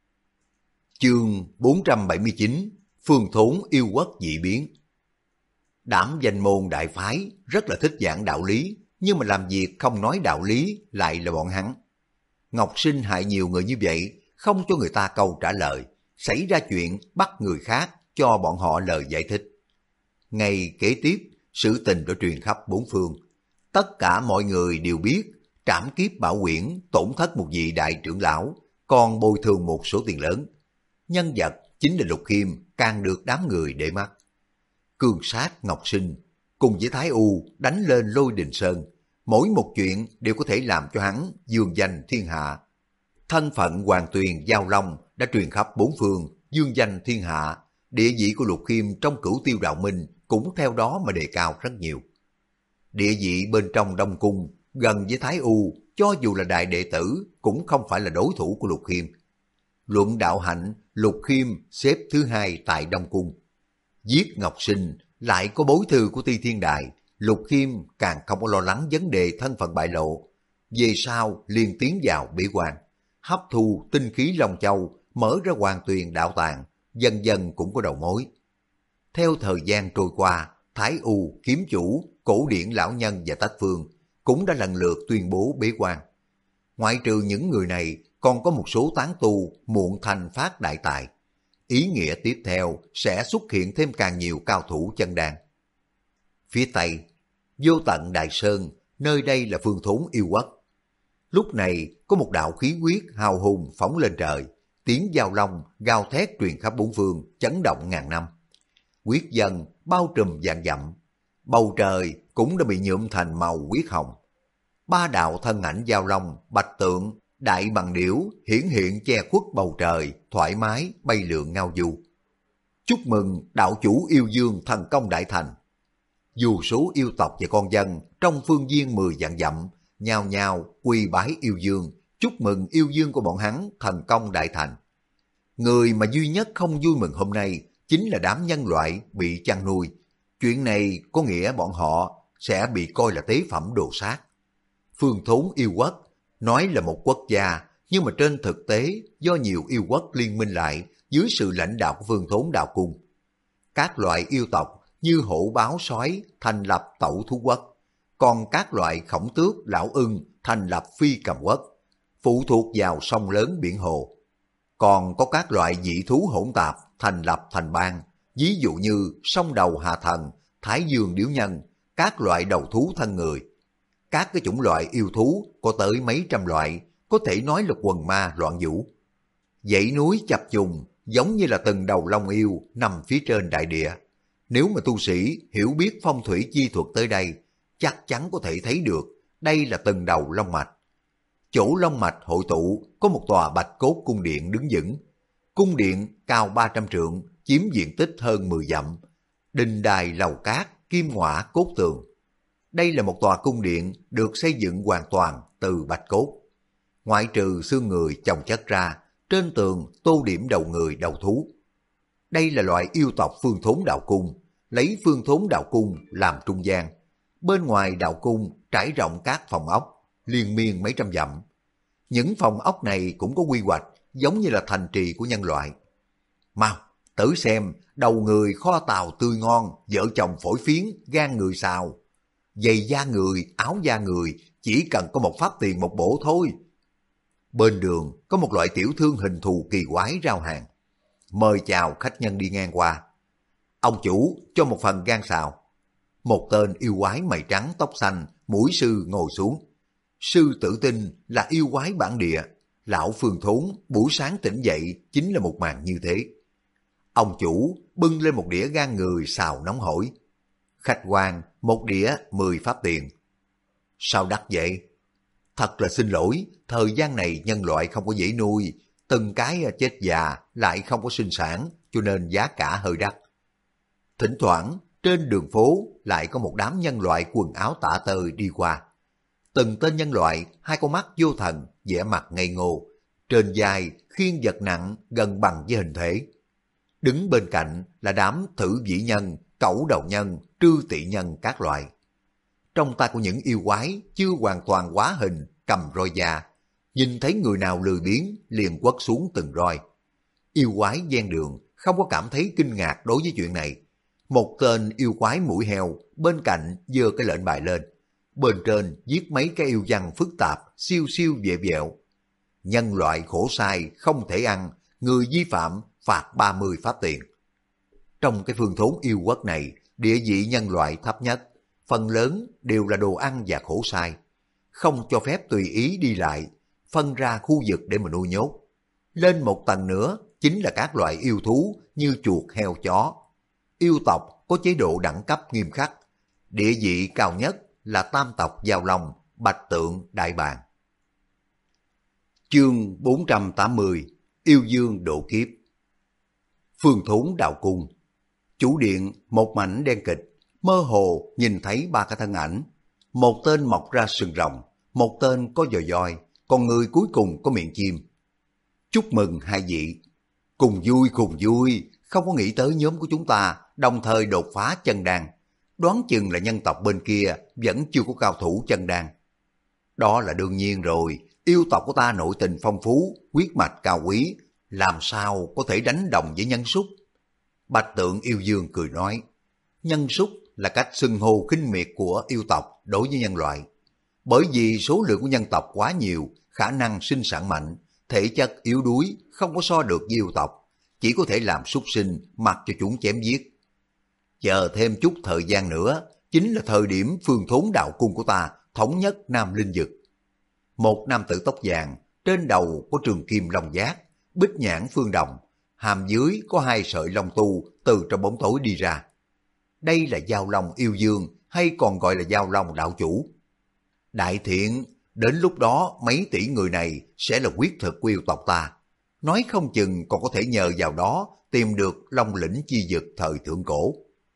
Chương 479 Phương Thốn yêu quốc dị biến. Đảm danh môn đại phái rất là thích giảng đạo lý, nhưng mà làm việc không nói đạo lý lại là bọn hắn. Ngọc Sinh hại nhiều người như vậy, không cho người ta câu trả lời, xảy ra chuyện bắt người khác cho bọn họ lời giải thích. Ngày kế tiếp, sự tình đã truyền khắp bốn phương. Tất cả mọi người đều biết trảm kiếp bảo quyển tổn thất một vị đại trưởng lão, còn bồi thường một số tiền lớn. Nhân vật chính là Lục Khiêm càng được đám người để mắt. Cương sát Ngọc Sinh cùng với Thái U đánh lên Lôi Đình Sơn, mỗi một chuyện đều có thể làm cho hắn dương danh thiên hạ. Thân phận Hoàng Tuyền Giao Long đã truyền khắp bốn phương, dương danh thiên hạ. Địa vị của Lục Khiêm trong Cửu Tiêu Đạo Minh cũng theo đó mà đề cao rất nhiều. Địa vị bên trong Đông Cung gần với Thái U, cho dù là đại đệ tử cũng không phải là đối thủ của Lục Khiêm. Luận đạo hạnh, Lục Khiêm xếp thứ hai tại Đông Cung. Giết Ngọc Sinh lại có bối thư của Ti Thiên Đài, Lục Khiêm càng không có lo lắng vấn đề thân phận bại lộ. Về sau liền tiến vào bế quan, hấp thu tinh khí Long Châu, mở ra Hoàng Tuyền đạo tàng, dần dần cũng có đầu mối. Theo thời gian trôi qua, Thái U, Kiếm Chủ, Cổ Điển Lão Nhân và Tách Phương cũng đã lần lượt tuyên bố bế quan. Ngoại trừ những người này, còn có một số tán tu muộn thành phát đại tài. Ý nghĩa tiếp theo sẽ xuất hiện thêm càng nhiều cao thủ chân đan. Phía Tây, Vô Tận Đại Sơn, nơi đây là Phương Thốn yêu quốc. Lúc này có một đạo khí huyết hào hùng phóng lên trời, tiếng giao long gào thét truyền khắp bốn phương, chấn động ngàn năm. Huyết dân bao trùm vạn dặm, bầu trời cũng đã bị nhuộm thành màu huyết hồng. Ba đạo thân ảnh giao long, bạch tượng, đại bằng điểu hiển hiện che khuất bầu trời, thoải mái bay lượn ngao du. Chúc mừng đạo chủ yêu dương thần công đại thành. Dù số yêu tộc và con dân trong phương viên 10 vạn dặm nhao nhao quỳ bái yêu dương, chúc mừng yêu dương của bọn hắn thần công đại thành. Người mà duy nhất không vui mừng hôm nay chính là đám nhân loại bị chăn nuôi. Chuyện này có nghĩa bọn họ sẽ bị coi là tế phẩm đồ sát. Phương Thốn yêu quốc nói là một quốc gia, nhưng mà trên thực tế do nhiều yêu quốc liên minh lại dưới sự lãnh đạo của Phương Thốn đạo cung. Các loại yêu tộc như hổ báo sói thành lập tẩu thú quốc, còn các loại khổng tước lão ưng thành lập phi cầm quốc, phụ thuộc vào sông lớn biển hồ. Còn có các loại dị thú hỗn tạp thành lập thành bang, ví dụ như sông đầu hà thần, thái dương điểu nhân, các loại đầu thú thân người. Các cái chủng loại yêu thú có tới mấy trăm loại, có thể nói là quần ma loạn vũ. Dãy núi chập trùng giống như là từng đầu long yêu nằm phía trên đại địa. Nếu mà tu sĩ hiểu biết phong thủy chi thuật tới đây, chắc chắn có thể thấy được đây là từng đầu long mạch. Chỗ long mạch hội tụ có một tòa bạch cốt cung điện đứng vững. Cung điện cao 300 trượng, chiếm diện tích hơn 10 dặm. Đình đài lầu cát, kim ngõa cốt tường. Đây là một tòa cung điện được xây dựng hoàn toàn từ bạch cốt. Ngoại trừ xương người chồng chất ra, trên tường tô điểm đầu người đầu thú. Đây là loại yêu tộc Phương Thốn đạo cung, lấy Phương Thốn đạo cung làm trung gian. Bên ngoài đạo cung trải rộng các phòng ốc, liên miên mấy trăm dặm. Những phòng ốc này cũng có quy hoạch giống như là thành trì của nhân loại. Mau, tử xem đầu người kho tàu tươi ngon, vợ chồng phổi phiến, gan người xào. Giày da người, áo da người, chỉ cần có một phát tiền một bộ thôi. Bên đường có một loại tiểu thương hình thù kỳ quái rao hàng. Mời chào khách nhân đi ngang qua. Ông chủ cho một phần gan xào. Một tên yêu quái mày trắng tóc xanh, mũi sư ngồi xuống. Sư Tử Tinh là yêu quái bản địa. Lão Phương Thốn buổi sáng tỉnh dậy chính là một màn như thế. Ông chủ bưng lên một đĩa gan người xào nóng hổi. Khách quan, một đĩa 10 pháp tiền. Sao đắt vậy? Thật là xin lỗi, thời gian này nhân loại không có dễ nuôi, từng cái chết già lại không có sinh sản, cho nên giá cả hơi đắt. Thỉnh thoảng, trên đường phố lại có một đám nhân loại quần áo tả tơi đi qua. Từng tên nhân loại, hai con mắt vô thần, vẻ mặt ngây ngô, trên vai khiêng vật nặng gần bằng với hình thể. Đứng bên cạnh là đám thử vĩ nhân, cẩu đầu nhân, trư tị nhân các loại. Trong tay của những yêu quái chưa hoàn toàn hóa hình, cầm roi da, nhìn thấy người nào lười biếng liền quất xuống từng roi. Yêu quái ven đường không có cảm thấy kinh ngạc đối với chuyện này. Một tên yêu quái mũi heo bên cạnh giơ cái lệnh bài lên, bên trên viết mấy cái yêu văn phức tạp, siêu siêu vẹo vẹo. Nhân loại khổ sai không thể ăn, người vi phạm phạt 30 pháp tiền. Trong cái phương thốn yêu quốc này, địa vị nhân loại thấp nhất, phần lớn đều là đồ ăn và khổ sai. Không cho phép tùy ý đi lại, phân ra khu vực để mà nuôi nhốt. Lên một tầng nữa chính là các loại yêu thú như chuột, heo, chó. Yêu tộc có chế độ đẳng cấp nghiêm khắc, địa vị cao nhất là tam tộc Giao Long, Bạch Tượng, Đại Bàng. Chương 480 Yêu Dương độ kiếp. Phương thốn đạo cung. Chủ điện một mảnh đen kịch, mơ hồ nhìn thấy ba cái thân ảnh. Một tên mọc ra sừng rồng, một tên có giò voi, còn người cuối cùng có miệng chim. Chúc mừng hai vị. Cùng vui, không có nghĩ tới nhóm của chúng ta đồng thời đột phá chân đan. Đoán chừng là nhân tộc bên kia vẫn chưa có cao thủ chân đan. Đó là đương nhiên rồi, yêu tộc của ta nội tình phong phú, huyết mạch cao quý, làm sao có thể đánh đồng với nhân súc. Bạch Tượng yêu dương cười nói, nhân súc là cách xưng hô khinh miệt của yêu tộc đối với nhân loại. Bởi vì số lượng của nhân tộc quá nhiều, khả năng sinh sản mạnh, thể chất yếu đuối, không có so được với yêu tộc, chỉ có thể làm súc sinh mặc cho chúng chém giết. Chờ thêm chút thời gian nữa, chính là thời điểm phương thốn đạo cung của ta thống nhất Nam Linh Dực. Một nam tử tóc vàng, trên đầu có trường kim long giác, bích nhãn phương đồng, hàm dưới có hai sợi long tu từ trong bóng tối đi ra. Đây là Giao Long yêu dương hay còn gọi là Giao Long đạo chủ. Đại thiện, đến lúc đó mấy tỷ người này sẽ là huyết thực của yêu tộc ta. Nói không chừng còn có thể nhờ vào đó tìm được Long lĩnh chi dực thời thượng cổ.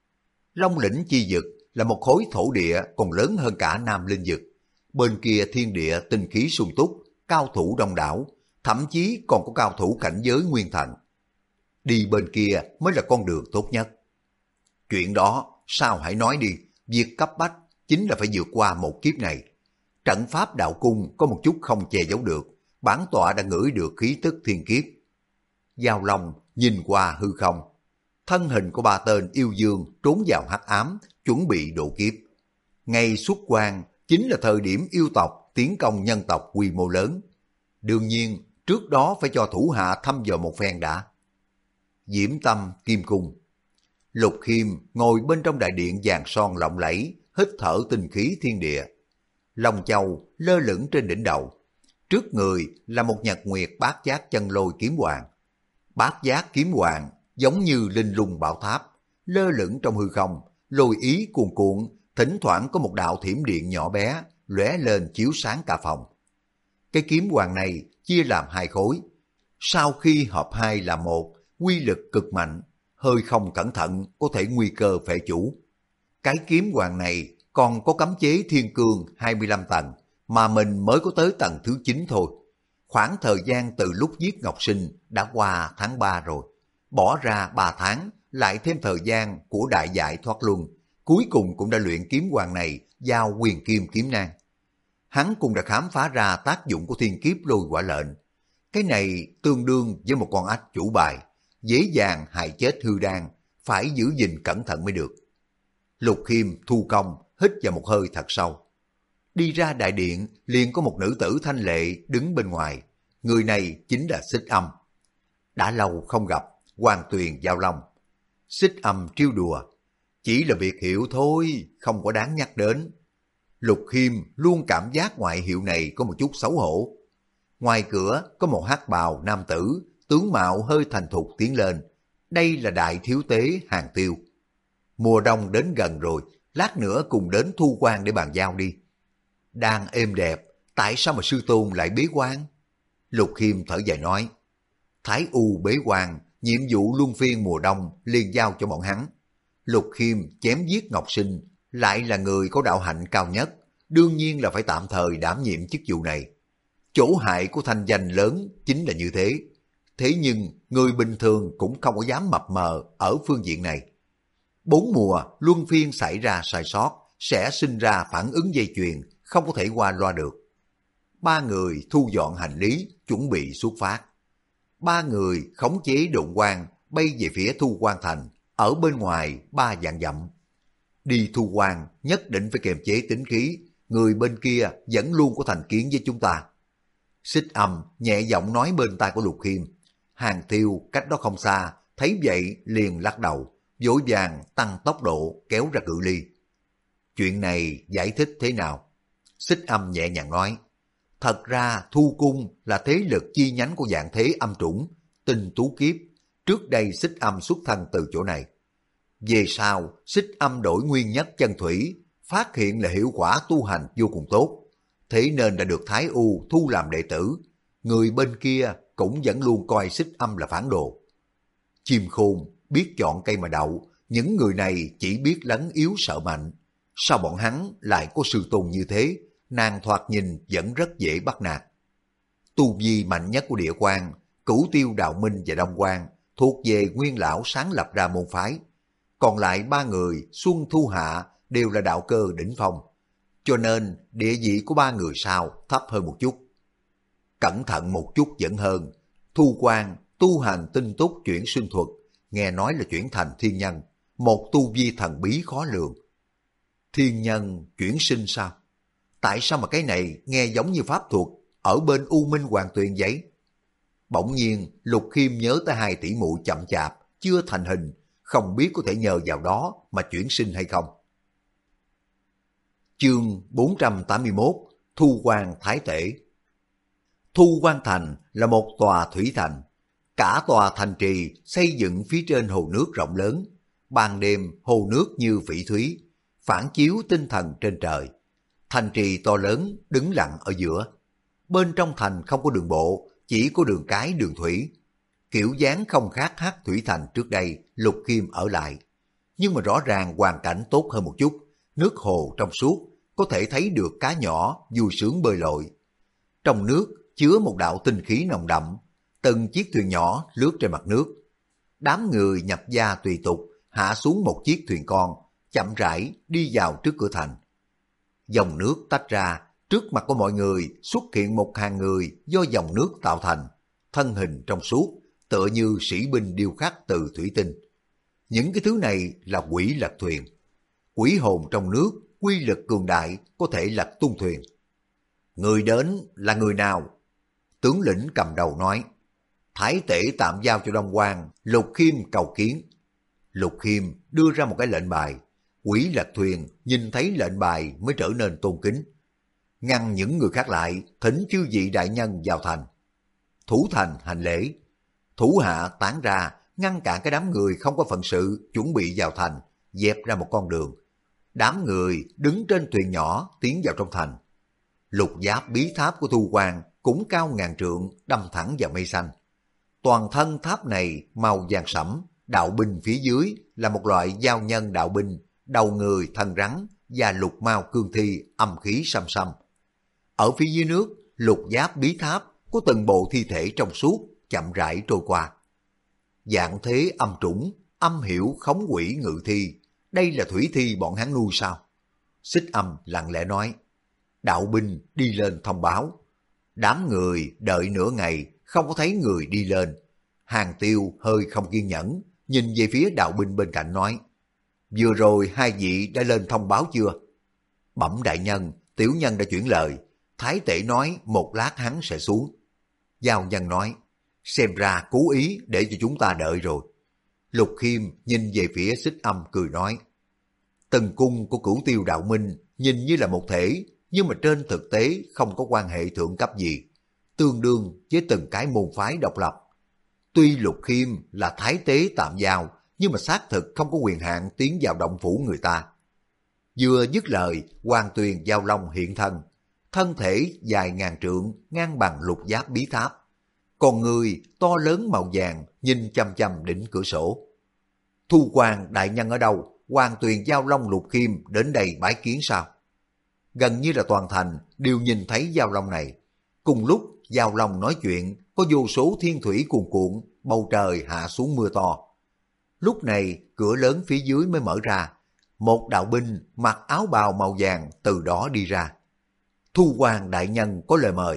Long lĩnh chi dực là một khối thổ địa còn lớn hơn cả Nam Linh Dực. Bên kia thiên địa tinh khí sung túc, cao thủ đông đảo, thậm chí còn có cao thủ cảnh giới nguyên thành. Đi bên kia mới là con đường tốt nhất. Chuyện đó sao hãy nói đi, việc cấp bách chính là phải vượt qua một kiếp này. Trận pháp đạo cung có một chút không che giấu được, bản tọa đã ngửi được khí tức thiên kiếp. Giao Long nhìn qua hư không, thân hình của ba tên yêu dương trốn vào hắc ám, chuẩn bị độ kiếp. Ngày xuất quan chính là thời điểm yêu tộc tiến công nhân tộc quy mô lớn. Đương nhiên, trước đó phải cho thủ hạ thăm dò một phen đã. Diễm Tâm Kim Cung. Lục Khiêm ngồi bên trong đại điện vàng son lộng lẫy, hít thở tinh khí thiên địa. Long châu lơ lửng trên đỉnh đầu. Trước người là một nhật nguyệt bát giác chân lôi kiếm hoàng. Bát giác kiếm hoàng giống như linh lung bảo tháp, lơ lửng trong hư không, lôi ý cuồn cuộn, thỉnh thoảng có một đạo thiểm điện nhỏ bé lóe lên chiếu sáng cả phòng. Cái kiếm hoàng này chia làm hai khối, sau khi hợp hai là một, quy lực cực mạnh, hơi không cẩn thận có thể nguy cơ phệ chủ. Cái kiếm hoàng này còn có cấm chế thiên cương 25 tầng, mà mình mới có tới tầng thứ 9 thôi. Khoảng thời gian từ lúc giết Ngọc Sinh đã qua tháng 3 rồi, bỏ ra 3 tháng, lại thêm thời gian của đại giải thoát luân, cuối cùng cũng đã luyện kiếm hoàng này giao quyền kim kiếm nang. Hắn cũng đã khám phá ra tác dụng của thiên kiếp lôi quả lệnh. Cái này tương đương với một con ếch chủ bài, dễ dàng hại chết hư đan, phải giữ gìn cẩn thận mới được. Lục Khiêm thu công, hít vào một hơi thật sâu. Đi ra đại điện, liền có một nữ tử thanh lệ đứng bên ngoài. Người này chính là Xích Âm. Đã lâu không gặp, Hoàng Tuyền Giao Long. Xích Âm trêu đùa, chỉ là việc hiệu thôi, không có đáng nhắc đến. Lục Khiêm luôn cảm giác ngoại hiệu này có một chút xấu hổ. Ngoài cửa có một hắc bào nam tử, tướng mạo hơi thành thục tiến lên. Đây là đại thiếu tế Hàng Tiêu. Mùa đông đến gần rồi, lát nữa cùng đến thu quan để bàn giao đi. Đang êm đẹp, tại sao mà sư tôn lại bế quan? Lục Khiêm thở dài nói, Thái U bế quan, nhiệm vụ luân phiên mùa đông liền giao cho bọn hắn. Lục Khiêm chém giết Ngọc Sinh, lại là người có đạo hạnh cao nhất, đương nhiên là phải tạm thời đảm nhiệm chức vụ này. Chỗ hại của thanh danh lớn chính là như thế. Thế nhưng người bình thường cũng không có dám mập mờ ở phương diện này. 4 mùa luân phiên xảy ra sai sót sẽ sinh ra phản ứng dây chuyền, không có thể qua loa được. 3 người thu dọn hành lý, chuẩn bị xuất phát. 3 người khống chế độn quang bay về phía Thu Quan Thành, ở bên ngoài 3 vạn dặm. Đi Thu Quan nhất định phải kiềm chế tính khí, người bên kia vẫn luôn có thành kiến với chúng ta. Xích Âm nhẹ giọng nói bên tai của Lục Khiêm. Hàng Tiêu cách đó không xa, thấy vậy liền lắc đầu, vội vàng tăng tốc độ kéo ra cự ly. Chuyện này giải thích thế nào? Xích Âm nhẹ nhàng nói, thật ra Thu Cung là thế lực chi nhánh của Vạn Thế Âm Trũng, Tinh Tú Kiếp. Trước đây Xích Âm xuất thân từ chỗ này. Về sau, Xích Âm đổi nguyên nhất chân thủy, phát hiện là hiệu quả tu hành vô cùng tốt. Thế nên đã được Thái U thu làm đệ tử. Người bên kia cũng vẫn luôn coi Xích Âm là phản đồ. Chim khôn biết chọn cây mà đậu, những người này chỉ biết lấn yếu sợ mạnh. Sao bọn hắn lại có sư tôn như thế, nàng thoạt nhìn vẫn rất dễ bắt nạt. Tu vi mạnh nhất của Địa Quan, Cửu Tiêu Đạo Minh và Đông Quan thuộc về Nguyên Lão sáng lập ra môn phái. Còn lại 3 người Xuân Thu Hạ đều là đạo cơ đỉnh phong, cho nên địa vị của 3 người sau thấp hơn một chút. Cẩn thận một chút vẫn hơn. Thu Quan tu hành tinh túc chuyển sinh thuật, nghe nói là chuyển thành thiên nhân, một tu vi thần bí khó lường. Thiên nhân chuyển sinh sao? Tại sao mà cái này nghe giống như pháp thuật ở bên U Minh Hoàng Tuyền vậy? Bỗng nhiên Lục Khiêm nhớ tới 2 tỷ muội chậm chạp chưa thành hình, không biết có thể nhờ vào đó mà chuyển sinh hay không. Chương 481 Thu Quan Thái Tể. Thu Quan Thành là một tòa thủy thành. Cả tòa thành trì xây dựng phía trên hồ nước rộng lớn. Ban đêm hồ nước như phỉ thúy, phản chiếu tinh thần trên trời. Thành trì to lớn đứng lặng ở giữa. Bên trong thành không có đường bộ, chỉ có đường cái đường thủy. Kiểu dáng không khác Hắc Thủy Thành trước đây Lục Khiêm ở lại. Nhưng mà rõ ràng hoàn cảnh tốt hơn một chút. Nước hồ trong suốt, có thể thấy được cá nhỏ vui sướng bơi lội. Trong nước chứa một đạo tinh khí nồng đậm, từng chiếc thuyền nhỏ lướt trên mặt nước. Đám người nhập gia tùy tục hạ xuống một chiếc thuyền con, chậm rãi đi vào trước cửa thành. Dòng nước tách ra, trước mặt của mọi người xuất hiện một hàng người do dòng nước tạo thành, thân hình trong suốt, tựa như sĩ binh điêu khắc từ thủy tinh. Những cái thứ này là quỷ lật thuyền. Quỷ hồn trong nước, quy lực cường đại, có thể lật tung thuyền. Người đến là người nào? Tướng lĩnh cầm đầu nói, Thái Tể tạm giao cho Đông Quan, Lục Khiêm cầu kiến. Lục Khiêm đưa ra một cái lệnh bài. Quỷ lật thuyền nhìn thấy lệnh bài mới trở nên tôn kính. Ngăn những người khác lại, thỉnh chư vị đại nhân vào thành. Thủ thành hành lễ. Thủ hạ tán ra, ngăn cản cái đám người không có phận sự chuẩn bị vào thành, dẹp ra một con đường. Đám người đứng trên thuyền nhỏ tiến vào trong thành. Lục giáp bí tháp của Thu Quan cũng cao ngàn trượng, đâm thẳng vào mây xanh. Toàn thân tháp này màu vàng sẫm, đạo binh phía dưới là một loại giao nhân đạo binh, đầu người thân rắn và lục mao cương thi âm khí xăm xăm. Ở phía dưới nước, lục giáp bí tháp có từng bộ thi thể trong suốt chậm rãi trôi qua. Dạng thế âm trũng, âm hiểu khống quỷ ngự thi, đây là thủy thi bọn hắn nuôi sao? Xích Âm lặng lẽ nói. Đạo binh đi lên thông báo. Đám người đợi nửa ngày không có thấy người đi lên. Hàng Tiêu hơi không kiên nhẫn, nhìn về phía đạo binh bên cạnh nói, vừa rồi 2 vị đã lên thông báo chưa? Bẩm đại nhân, tiểu nhân đã chuyển lời. Thái Tể nói một lát hắn sẽ xuống. Giao nhân nói, xem ra cố ý để cho chúng ta đợi rồi. Lục Khiêm nhìn về phía Xích Âm cười nói, từng cung của Cửu Tiêu Đạo Minh nhìn như là một thể, nhưng mà trên thực tế không có quan hệ thượng cấp gì, tương đương với từng cái môn phái độc lập. Tuy Lục Khiêm là thái tế tạm giao, nhưng mà xác thực không có quyền hạn tiến vào động phủ người ta. Vừa dứt lời, Hoàng Tuyền Giao Long hiện thân, thân thể dài ngàn trượng ngang bằng lục giáp bí tháp. Còn người to lớn màu vàng nhìn chăm chăm đỉnh cửa sổ. Thu Quan đại nhân ở đâu? Hoàng Tuyền Giao Long Lục Khiêm đến đây bái kiến sao? Gần như là toàn thành đều nhìn thấy Giao Long này. Cùng lúc Giao Long nói chuyện, có vô số thiên thủy cuồn cuộn, bầu trời hạ xuống mưa to. Lúc này cửa lớn phía dưới mới mở ra, một đạo binh mặc áo bào màu vàng từ đó đi ra. Thu Quan đại nhân có lời mời.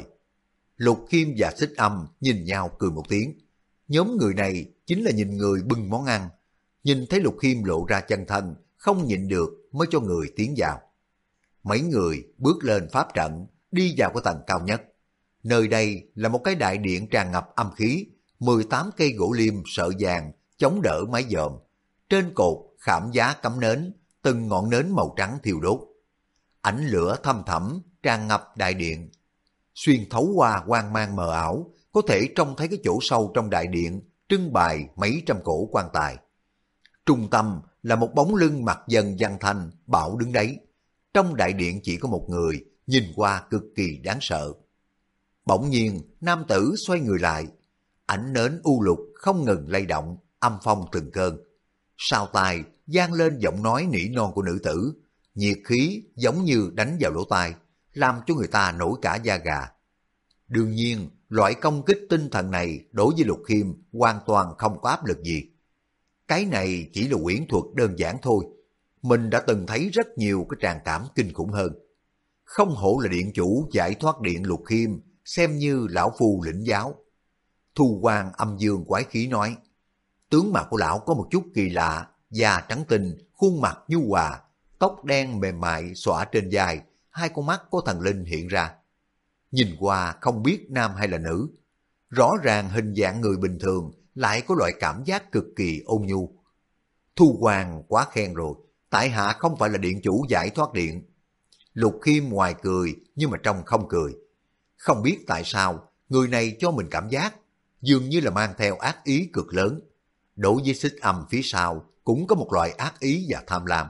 Lục Khiêm và Xích Âm nhìn nhau cười một tiếng. Nhóm người này chính là nhìn người bưng món ăn. Nhìn thấy Lục Khiêm lộ ra chân thân, không nhịn được mới cho người tiến vào. Mấy người bước lên pháp trận, đi vào cái tầng cao nhất. Nơi đây là một cái đại điện tràn ngập âm khí, 18 cây gỗ liêm sợi vàng chống đỡ mái dòm. Trên cột khảm giá cắm nến, từng ngọn nến màu trắng thiêu đốt. Ánh lửa thâm thẳm tràn ngập đại điện. Xuyên thấu qua quang mang mờ ảo, có thể trông thấy cái chỗ sâu trong đại điện trưng bày mấy trăm cổ quan tài. Trung tâm là một bóng lưng mặt dần văn thanh, bảo đứng đấy. Trong đại điện chỉ có một người, nhìn qua cực kỳ đáng sợ. Bỗng nhiên, nam tử xoay người lại. Ánh nến u lục không ngừng lay động, âm phong từng cơn. Sau tai vang lên giọng nói nỉ non của nữ tử, nhiệt khí giống như đánh vào lỗ tai, làm cho người ta nổi cả da gà. Đương nhiên, loại công kích tinh thần này đối với Lục Khiêm hoàn toàn không có áp lực gì. Cái này chỉ là quyển thuật đơn giản thôi. Mình đã từng thấy rất nhiều cái tràng cảm kinh khủng hơn. Không hổ là điện chủ giải thoát điện Lục Khiêm, xem như lão phu lĩnh giáo. Thu Quan âm dương quái khí nói, tướng mạo của lão có một chút kỳ lạ, da trắng tinh, khuôn mặt nhu hòa, tóc đen mềm mại xõa trên vai, hai con mắt có thần linh hiện ra. Nhìn qua không biết nam hay là nữ. Rõ ràng hình dạng người bình thường, lại có loại cảm giác cực kỳ ôn nhu. Thu Quan quá khen rồi, tại hạ không phải là điện chủ giải thoát điện. Lục Khiêm ngoài cười nhưng mà trong không cười. Không biết tại sao người này cho mình cảm giác dường như là mang theo ác ý cực lớn. Đối với Xích Âm phía sau cũng có một loại ác ý và tham lam.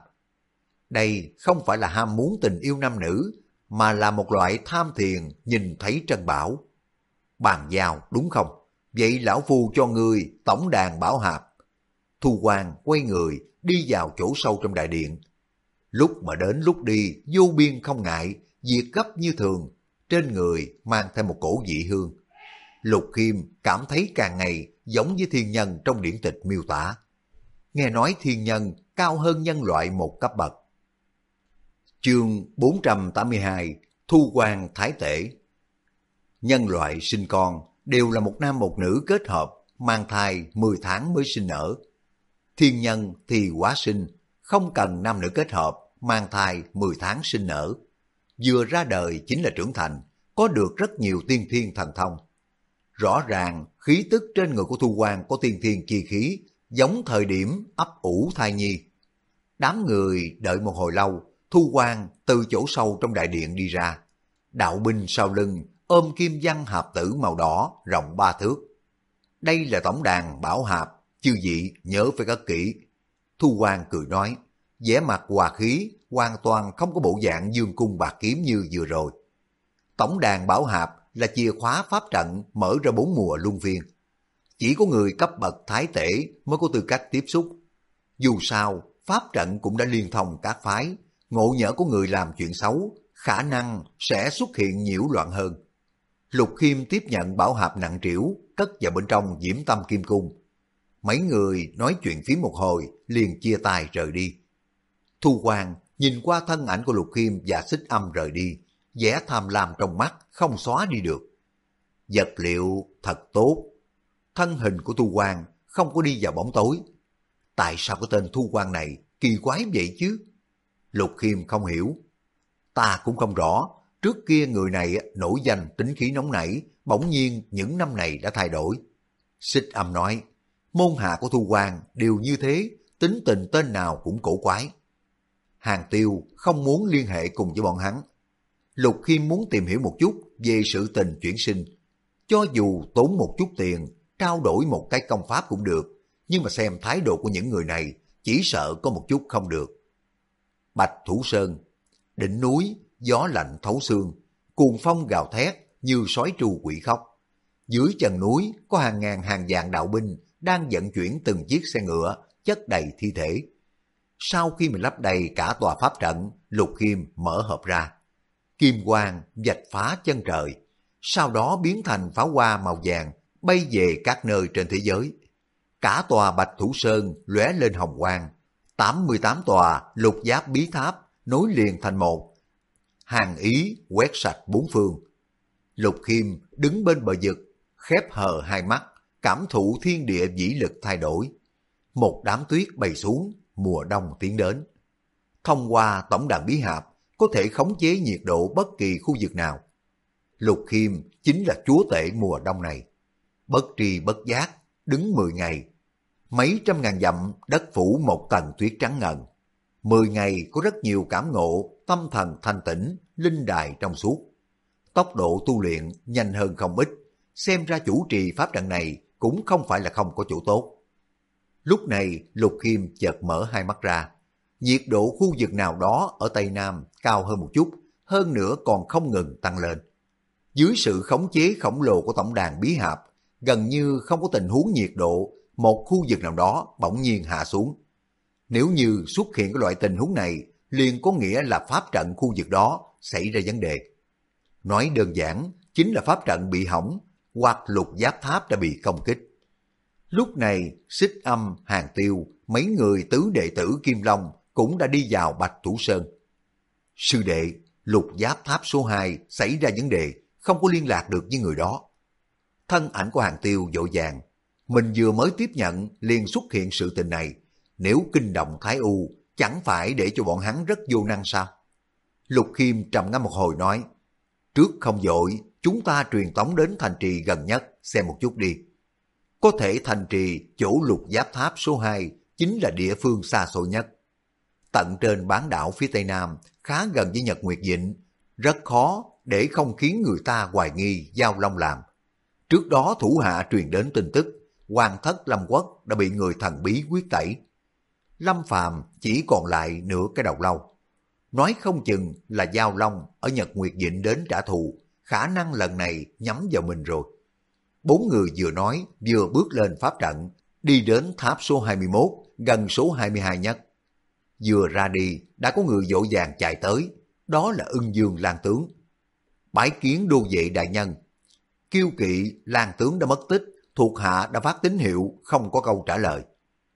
Đây không phải là ham muốn tình yêu nam nữ, mà là một loại tham thiền nhìn thấy trân bảo. Bàn giao đúng không? Vậy lão phu cho ngươi tổng đàn bảo hạp. Thu Quan quay người đi vào chỗ sâu trong đại điện. Lúc mà đến lúc đi vô biên không ngại, việc gấp như thường, trên người mang theo một cổ dị hương. Lục Khiêm cảm thấy càng ngày giống với thiên nhân trong điển tịch miêu tả. Nghe nói thiên nhân cao hơn nhân loại một cấp bậc. Chương 482 Thu Quan Thái Tể. Nhân loại sinh con đều là một nam một nữ kết hợp, mang thai 10 tháng mới sinh nở. Thiên nhân thì hóa sinh, không cần nam nữ kết hợp, mang thai 10 tháng sinh nở. Vừa ra đời chính là trưởng thành, có được rất nhiều tiên thiên thần thông. Rõ ràng khí tức trên người của Thu Quan có tiên thiên chi khí, giống thời điểm ấp ủ thai nhi. Đám người đợi một hồi lâu, Thu Quan từ chỗ sâu trong đại điện đi ra. Đạo binh sau lưng ôm kim văn hạp tử màu đỏ rộng 3 thước. Đây là tổng đàn bảo hạp, chư vị nhớ phải cất kỹ. Thu Quan cười nói, vẻ mặt hòa khí, hoàn toàn không có bộ dạng dương cung bạc kiếm như vừa rồi. Tổng đàn bảo hạp là chìa khóa pháp trận mở ra 4 mùa luân phiên. Chỉ có người cấp bậc thái tể mới có tư cách tiếp xúc. Dù sao, pháp trận cũng đã liên thông các phái, ngộ nhỡ của người làm chuyện xấu, khả năng sẽ xuất hiện nhiễu loạn hơn. Lục Khiêm tiếp nhận bảo hạp nặng trĩu, cất vào bên trong Diễm Tâm Kim Cung. Mấy người nói chuyện phím một hồi, liền chia tay rời đi. Thu Quan nhìn qua thân ảnh của Lục Khiêm và Xích Âm rời đi, vẻ tham lam trong mắt không xóa đi được. Vật liệu thật tốt. Thân hình của Thu Quan không có đi vào bóng tối. Tại sao cái tên Thu Quan này kỳ quái vậy chứ? Lục Khiêm không hiểu. Ta cũng không rõ, trước kia người này nổi danh tính khí nóng nảy, bỗng nhiên những năm này đã thay đổi. Xích Âm nói, môn hạ của Thu Quan đều như thế, tính tình tên nào cũng cổ quái. Hàng Tiêu không muốn liên hệ cùng với bọn hắn. Lục Khiêm muốn tìm hiểu một chút về sự tình chuyển sinh. Cho dù tốn một chút tiền, trao đổi một cái công pháp cũng được, nhưng mà xem thái độ của những người này, chỉ sợ có một chút không được. Bạch Thủ Sơn. Đỉnh núi, gió lạnh thấu xương, cuồng phong gào thét như sói tru quỷ khóc. Dưới chân núi có hàng ngàn hàng vạn đạo binh đang vận chuyển từng chiếc xe ngựa chất đầy thi thể. Sau khi mình lấp đầy cả tòa pháp trận, Lục Khiêm mở hộp ra. Kim quang vạch phá chân trời, sau đó biến thành pháo hoa màu vàng bay về các nơi trên thế giới. Cả tòa Bạch Thủ Sơn lóe lên hồng quang, 88 tòa lục giáp bí tháp nối liền thành một, hàng ý quét sạch bốn phương. Lục Khiêm đứng bên bờ vực, khép hờ hai mắt, cảm thụ thiên địa vĩ lực thay đổi. Một đám tuyết bay xuống, mùa đông tiến đến. Thông qua tổng đàn bí hạp, có thể khống chế nhiệt độ bất kỳ khu vực nào. Lục Khiêm chính là chúa tể mùa đông này. Bất tri bất giác, đứng 10 ngày. Mấy trăm ngàn dặm đất phủ một tầng tuyết trắng ngần. 10 ngày có rất nhiều cảm ngộ, tâm thần thanh tĩnh, linh đài trong suốt. Tốc độ tu luyện nhanh hơn không ít, xem ra chủ trì pháp trận này cũng không phải là không có chỗ tốt. Lúc này Lục Khiêm chợt mở hai mắt ra. Nhiệt độ khu vực nào đó ở Tây Nam cao hơn một chút, hơn nữa còn không ngừng tăng lên. Dưới sự khống chế khổng lồ của tổng đàn bí hạp, gần như không có tình huống nhiệt độ một khu vực nào đó bỗng nhiên hạ xuống. Nếu như xuất hiện cái loại tình huống này, liền có nghĩa là pháp trận khu vực đó xảy ra vấn đề. Nói đơn giản, chính là pháp trận bị hỏng, hoặc lục giáp tháp đã bị công kích. Lúc này, Xích Âm, Hàng Tiêu, mấy người tứ đệ tử Kim Long cũng đã đi vào Bạch Thủ Sơn. Sư đệ, lục giáp tháp số 2 xảy ra vấn đề, không có liên lạc được với người đó. Thân ảnh của Hàng Tiêu vội vàng, mình vừa mới tiếp nhận liền xuất hiện sự tình này, nếu kinh động Thái U, chẳng phải để cho bọn hắn rất vô năng sao? Lục Khiêm trầm ngâm một hồi nói, trước không vội, chúng ta truyền tống đến thành trì gần nhất xem một chút đi. Có thể thành trì chỗ lục giáp tháp số 2 chính là địa phương xa xôi nhất. Tận trên bán đảo phía Tây Nam, khá gần với Nhật Nguyệt Vịnh, rất khó để không khiến người ta hoài nghi Giao Long làm. Trước đó thủ hạ truyền đến tin tức, Hoàng thất Lâm Quốc đã bị người thần bí quyết tẩy. Lâm Phàm chỉ còn lại nửa cái đầu lâu. Nói không chừng là Giao Long ở Nhật Nguyệt Vịnh đến trả thù, khả năng lần này nhắm vào mình rồi. Bốn người vừa nói vừa bước lên pháp trận, đi đến tháp số 21, gần số 22 nhất. Vừa ra đi, đã có người vội vàng chạy tới, đó là Ưng Dương Lang Tướng. Bái kiến đô vệ đại nhân. Kiêu kỵ Lang Tướng đã mất tích, thuộc hạ đã phát tín hiệu, không có câu trả lời.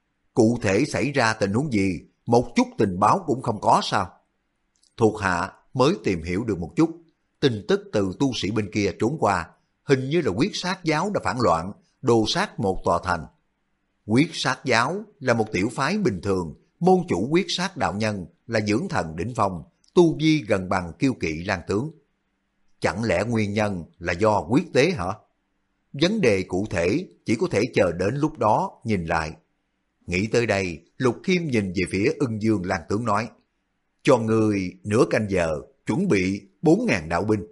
Cụ thể xảy ra tình huống gì, một chút tình báo cũng không có sao? Thuộc hạ mới tìm hiểu được một chút, tin tức từ tu sĩ bên kia trốn qua, hình như là Quyết Sát Giáo đã phản loạn, đồ sát một tòa thành. Quyết Sát Giáo là một tiểu phái bình thường, môn chủ Quyết Sát đạo nhân là dưỡng thần đỉnh phong, tu vi gần bằng Kiêu kỵ Lang Tướng. Chẳng lẽ nguyên nhân là do quyết tế hả? Vấn đề cụ thể chỉ có thể chờ đến lúc đó nhìn lại. Nghĩ tới đây, Lục Khiêm nhìn về phía Ưng Dương Lang Tướng nói, cho người nửa canh giờ, chuẩn bị 4.000 đạo binh.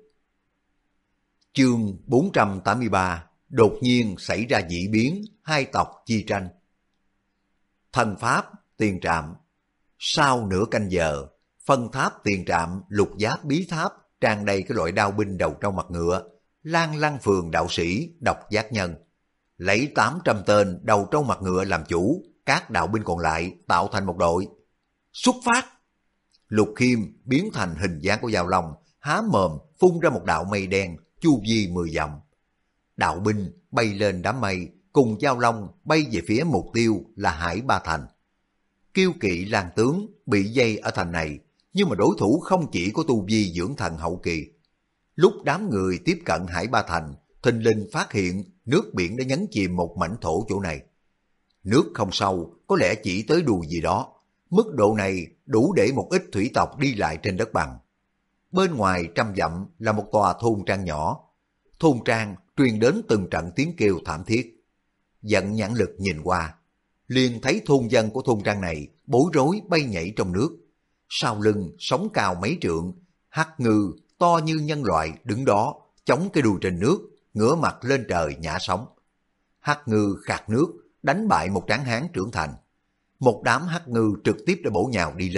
Chương 483, đột nhiên xảy ra dị biến, hai tộc chi tranh. Thần pháp, tiền trạm. Sau nửa canh giờ, phân tháp tiền trạm, lục giáp bí tháp, tràn đầy cái loại đao binh đầu trong mặt ngựa, Lan Lăng Phường đạo sĩ, độc giác nhân. Lấy 800 tên đầu trong mặt ngựa làm chủ, các đạo binh còn lại tạo thành một đội. Xuất phát! Lục Khiêm biến thành hình dáng của Giao Long, há mồm phun ra một đạo mây đen, chu vi 10 dặm. Đạo binh bay lên đám mây, cùng Giao Long bay về phía mục tiêu là Hải Ba Thành. Kiêu kỵ Lang Tướng bị dây ở thành này, nhưng mà đối thủ không chỉ có tu vi dưỡng thần hậu kỳ. Lúc đám người tiếp cận Hải Ba Thành, thình lình phát hiện nước biển đã nhấn chìm một mảnh thổ chỗ này. Nước không sâu, có lẽ chỉ tới đùi gì đó. Mức độ này đủ để một ít thủy tộc đi lại trên đất bằng. Bên ngoài 100 dặm là một tòa thôn trang nhỏ. Thôn trang truyền đến từng trận tiếng kêu thảm thiết. Giận nhãn lực nhìn qua, liền thấy thôn dân của thôn trang này bối rối bay nhảy trong nước. Sau lưng sóng cao mấy trượng, hắc ngư to như nhân loại đứng đó, chống cái đuôi trên nước, ngửa mặt lên trời nhả sóng. Hắc ngư khạc nước, đánh bại một tráng hán trưởng thành. Một đám hắc ngư trực tiếp đã bổ nhào đi lên,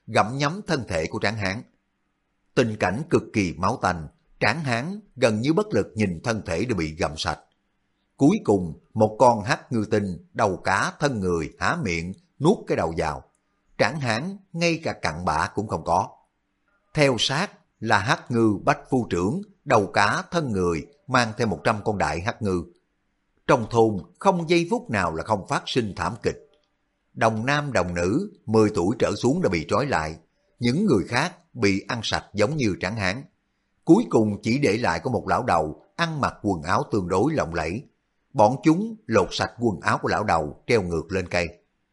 gặm nhấm thân thể của Tráng Hán. Tình cảnh cực kỳ máu tanh, Tráng Hán gần như bất lực nhìn thân thể đã bị gặm sạch. Cuối cùng, một con hắc ngư tinh, đầu cá thân người há miệng, nuốt cái đầu vào. Tráng Hán ngay cả cặn bã cũng không có. Theo sát là hắc ngư bách phu trưởng, đầu cá thân người, mang theo 100 con đại hắc ngư. Trong thôn không giây phút nào là không phát sinh thảm kịch. Đồng nam đồng nữ, 10 tuổi trở xuống đã bị trói lại. Những người khác bị ăn sạch giống như Tráng Hán. Cuối cùng chỉ để lại có một lão đầu ăn mặc quần áo tương đối lộng lẫy. Bọn chúng lột sạch quần áo của lão đầu treo ngược lên cây.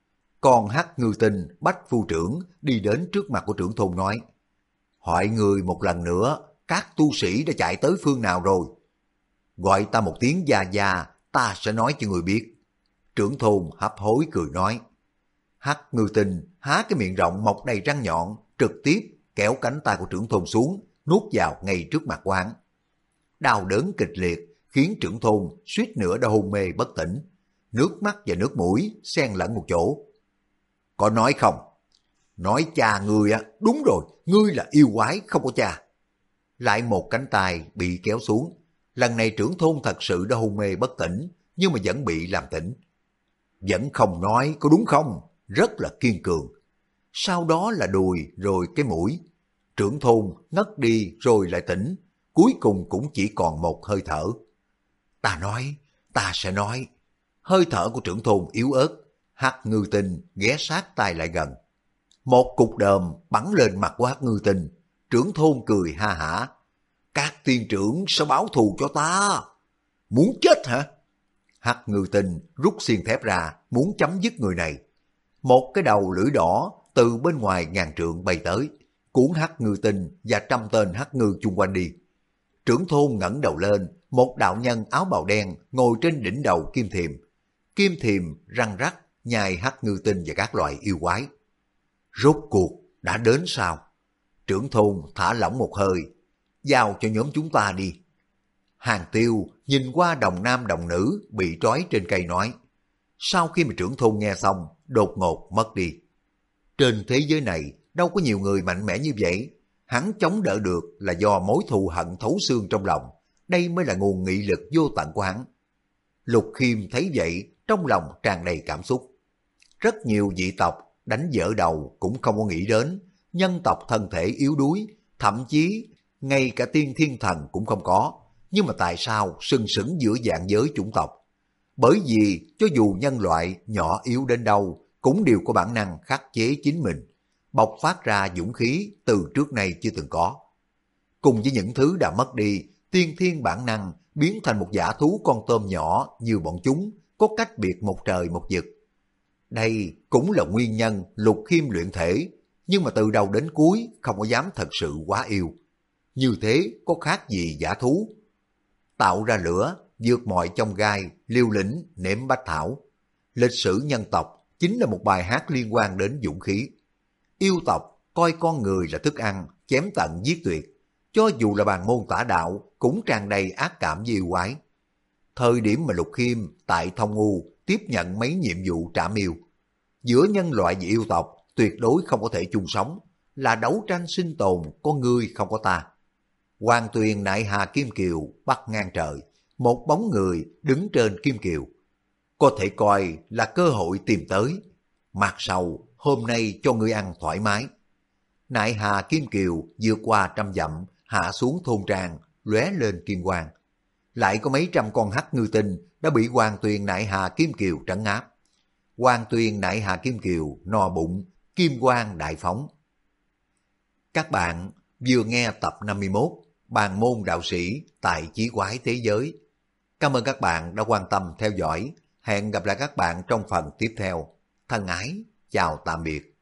Còn hắc ngư tinh bách phu trưởng đi đến trước mặt của trưởng thôn nói: hỏi người một lần nữa, các tu sĩ đã chạy tới phương nào rồi? Gọi ta một tiếng gia gia, ta sẽ nói cho người biết. Trưởng thôn hấp hối cười nói. Hắc ngư tinh há cái miệng rộng mọc đầy răng nhọn, trực tiếp kéo cánh tay của trưởng thôn xuống, nuốt vào ngay trước mặt quán. Đau đớn kịch liệt khiến trưởng thôn suýt nữa đã hôn mê bất tỉnh, nước mắt và nước mũi xen lẫn một chỗ. Có nói không? Nói cha ngươi á, đúng rồi, ngươi là yêu quái không có cha. Lại một cánh tay bị kéo xuống. Lần này trưởng thôn thật sự đã hôn mê bất tỉnh, nhưng mà vẫn bị làm tỉnh. Vẫn không nói, có đúng không? Rất là kiên cường. Sau đó là đùi rồi cái mũi. Trưởng thôn ngất đi rồi lại tỉnh, cuối cùng cũng chỉ còn một hơi thở. Ta nói, ta sẽ nói. Hơi thở của trưởng thôn yếu ớt, hắc ngư tinh ghé sát tai lại gần. Một cục đờm bắn lên mặt của hắc ngư tinh, trưởng thôn cười ha hả. Các tiên trưởng sẽ báo thù cho ta. Muốn chết hả? Hắc ngư tinh rút xiên thép ra, muốn chấm dứt người này. Một cái đầu lưỡi đỏ từ bên ngoài ngàn trượng bay tới, cuốn hắc ngư tinh và 100 tên hắc ngư chung quanh đi. Trưởng thôn ngẩng đầu lên, một đạo nhân áo bào đen ngồi trên đỉnh đầu kim thiềm. Kim thiềm răng rắc nhai hắc ngư tinh và các loại yêu quái. Rốt cuộc đã đến sao? Trưởng thôn thả lỏng một hơi, giao cho nhóm chúng ta đi. Hàng Tiêu nhìn qua đồng nam đồng nữ bị trói trên cây nói. Sau khi mà trưởng thôn nghe xong, đột ngột mất đi. Trên thế giới này đâu có nhiều người mạnh mẽ như vậy. Hắn chống đỡ được là do mối thù hận thấu xương trong lòng. Đây mới là nguồn nghị lực vô tận của hắn. Lục Khiêm thấy vậy, trong lòng tràn đầy cảm xúc. Rất nhiều dị tộc đánh vỡ đầu cũng không có nghĩ đến. Nhân tộc thân thể yếu đuối, thậm chí ngay cả tiên thiên thần cũng không có. Nhưng mà tại sao sừng sững giữa vạn giới chủng tộc? Bởi vì cho dù nhân loại nhỏ yếu đến đâu cũng đều có bản năng khắc chế chính mình, bộc phát ra dũng khí từ trước nay chưa từng có. Cùng với những thứ đã mất đi, tiên thiên bản năng biến thành một dã thú con tôm nhỏ như bọn chúng, có cách biệt một trời một vực. Đây cũng là nguyên nhân Lục Khiêm luyện thể, nhưng mà từ đầu đến cuối không có dám thật sự quá yêu. Như thế có khác gì dã thú? Tạo ra lửa, vượt mọi chông gai, liều lĩnh, nếm bách thảo. Lịch sử nhân tộc chính là một bài hát liên quan đến dũng khí. Yêu tộc coi con người là thức ăn, chém tận giết tuyệt. Cho dù là bàn môn tả đạo cũng tràn đầy ác cảm với yêu quái. Thời điểm mà Lục Khiêm tại Thông U tiếp nhận mấy nhiệm vụ trảm yêu, giữa nhân loại và yêu tộc tuyệt đối không có thể chung sống, là đấu tranh sinh tồn, có ngươi không có ta. Hoàng tuyền nại hà kim kiều bắt ngang trời, một bóng người đứng trên kim kiều. Có thể coi là cơ hội tìm tới. Mặt sau hôm nay cho ngươi ăn thoải mái. Nại hà kim kiều vượt qua 100 dặm, hạ xuống thôn trang, lóe lên kim quang. Lại có mấy trăm con hắc ngư tinh đã bị Hoàng tuyền nại hà kim kiều trấn áp. Hoàng tuyền nại hà kim kiều no bụng, kim quang đại phóng. Các bạn vừa nghe tập 51 Bàn môn đạo sĩ tại Chí Quái Thế Giới. Cảm ơn các bạn đã quan tâm theo dõi. Hẹn gặp lại các bạn trong phần tiếp theo. Thân ái, chào tạm biệt.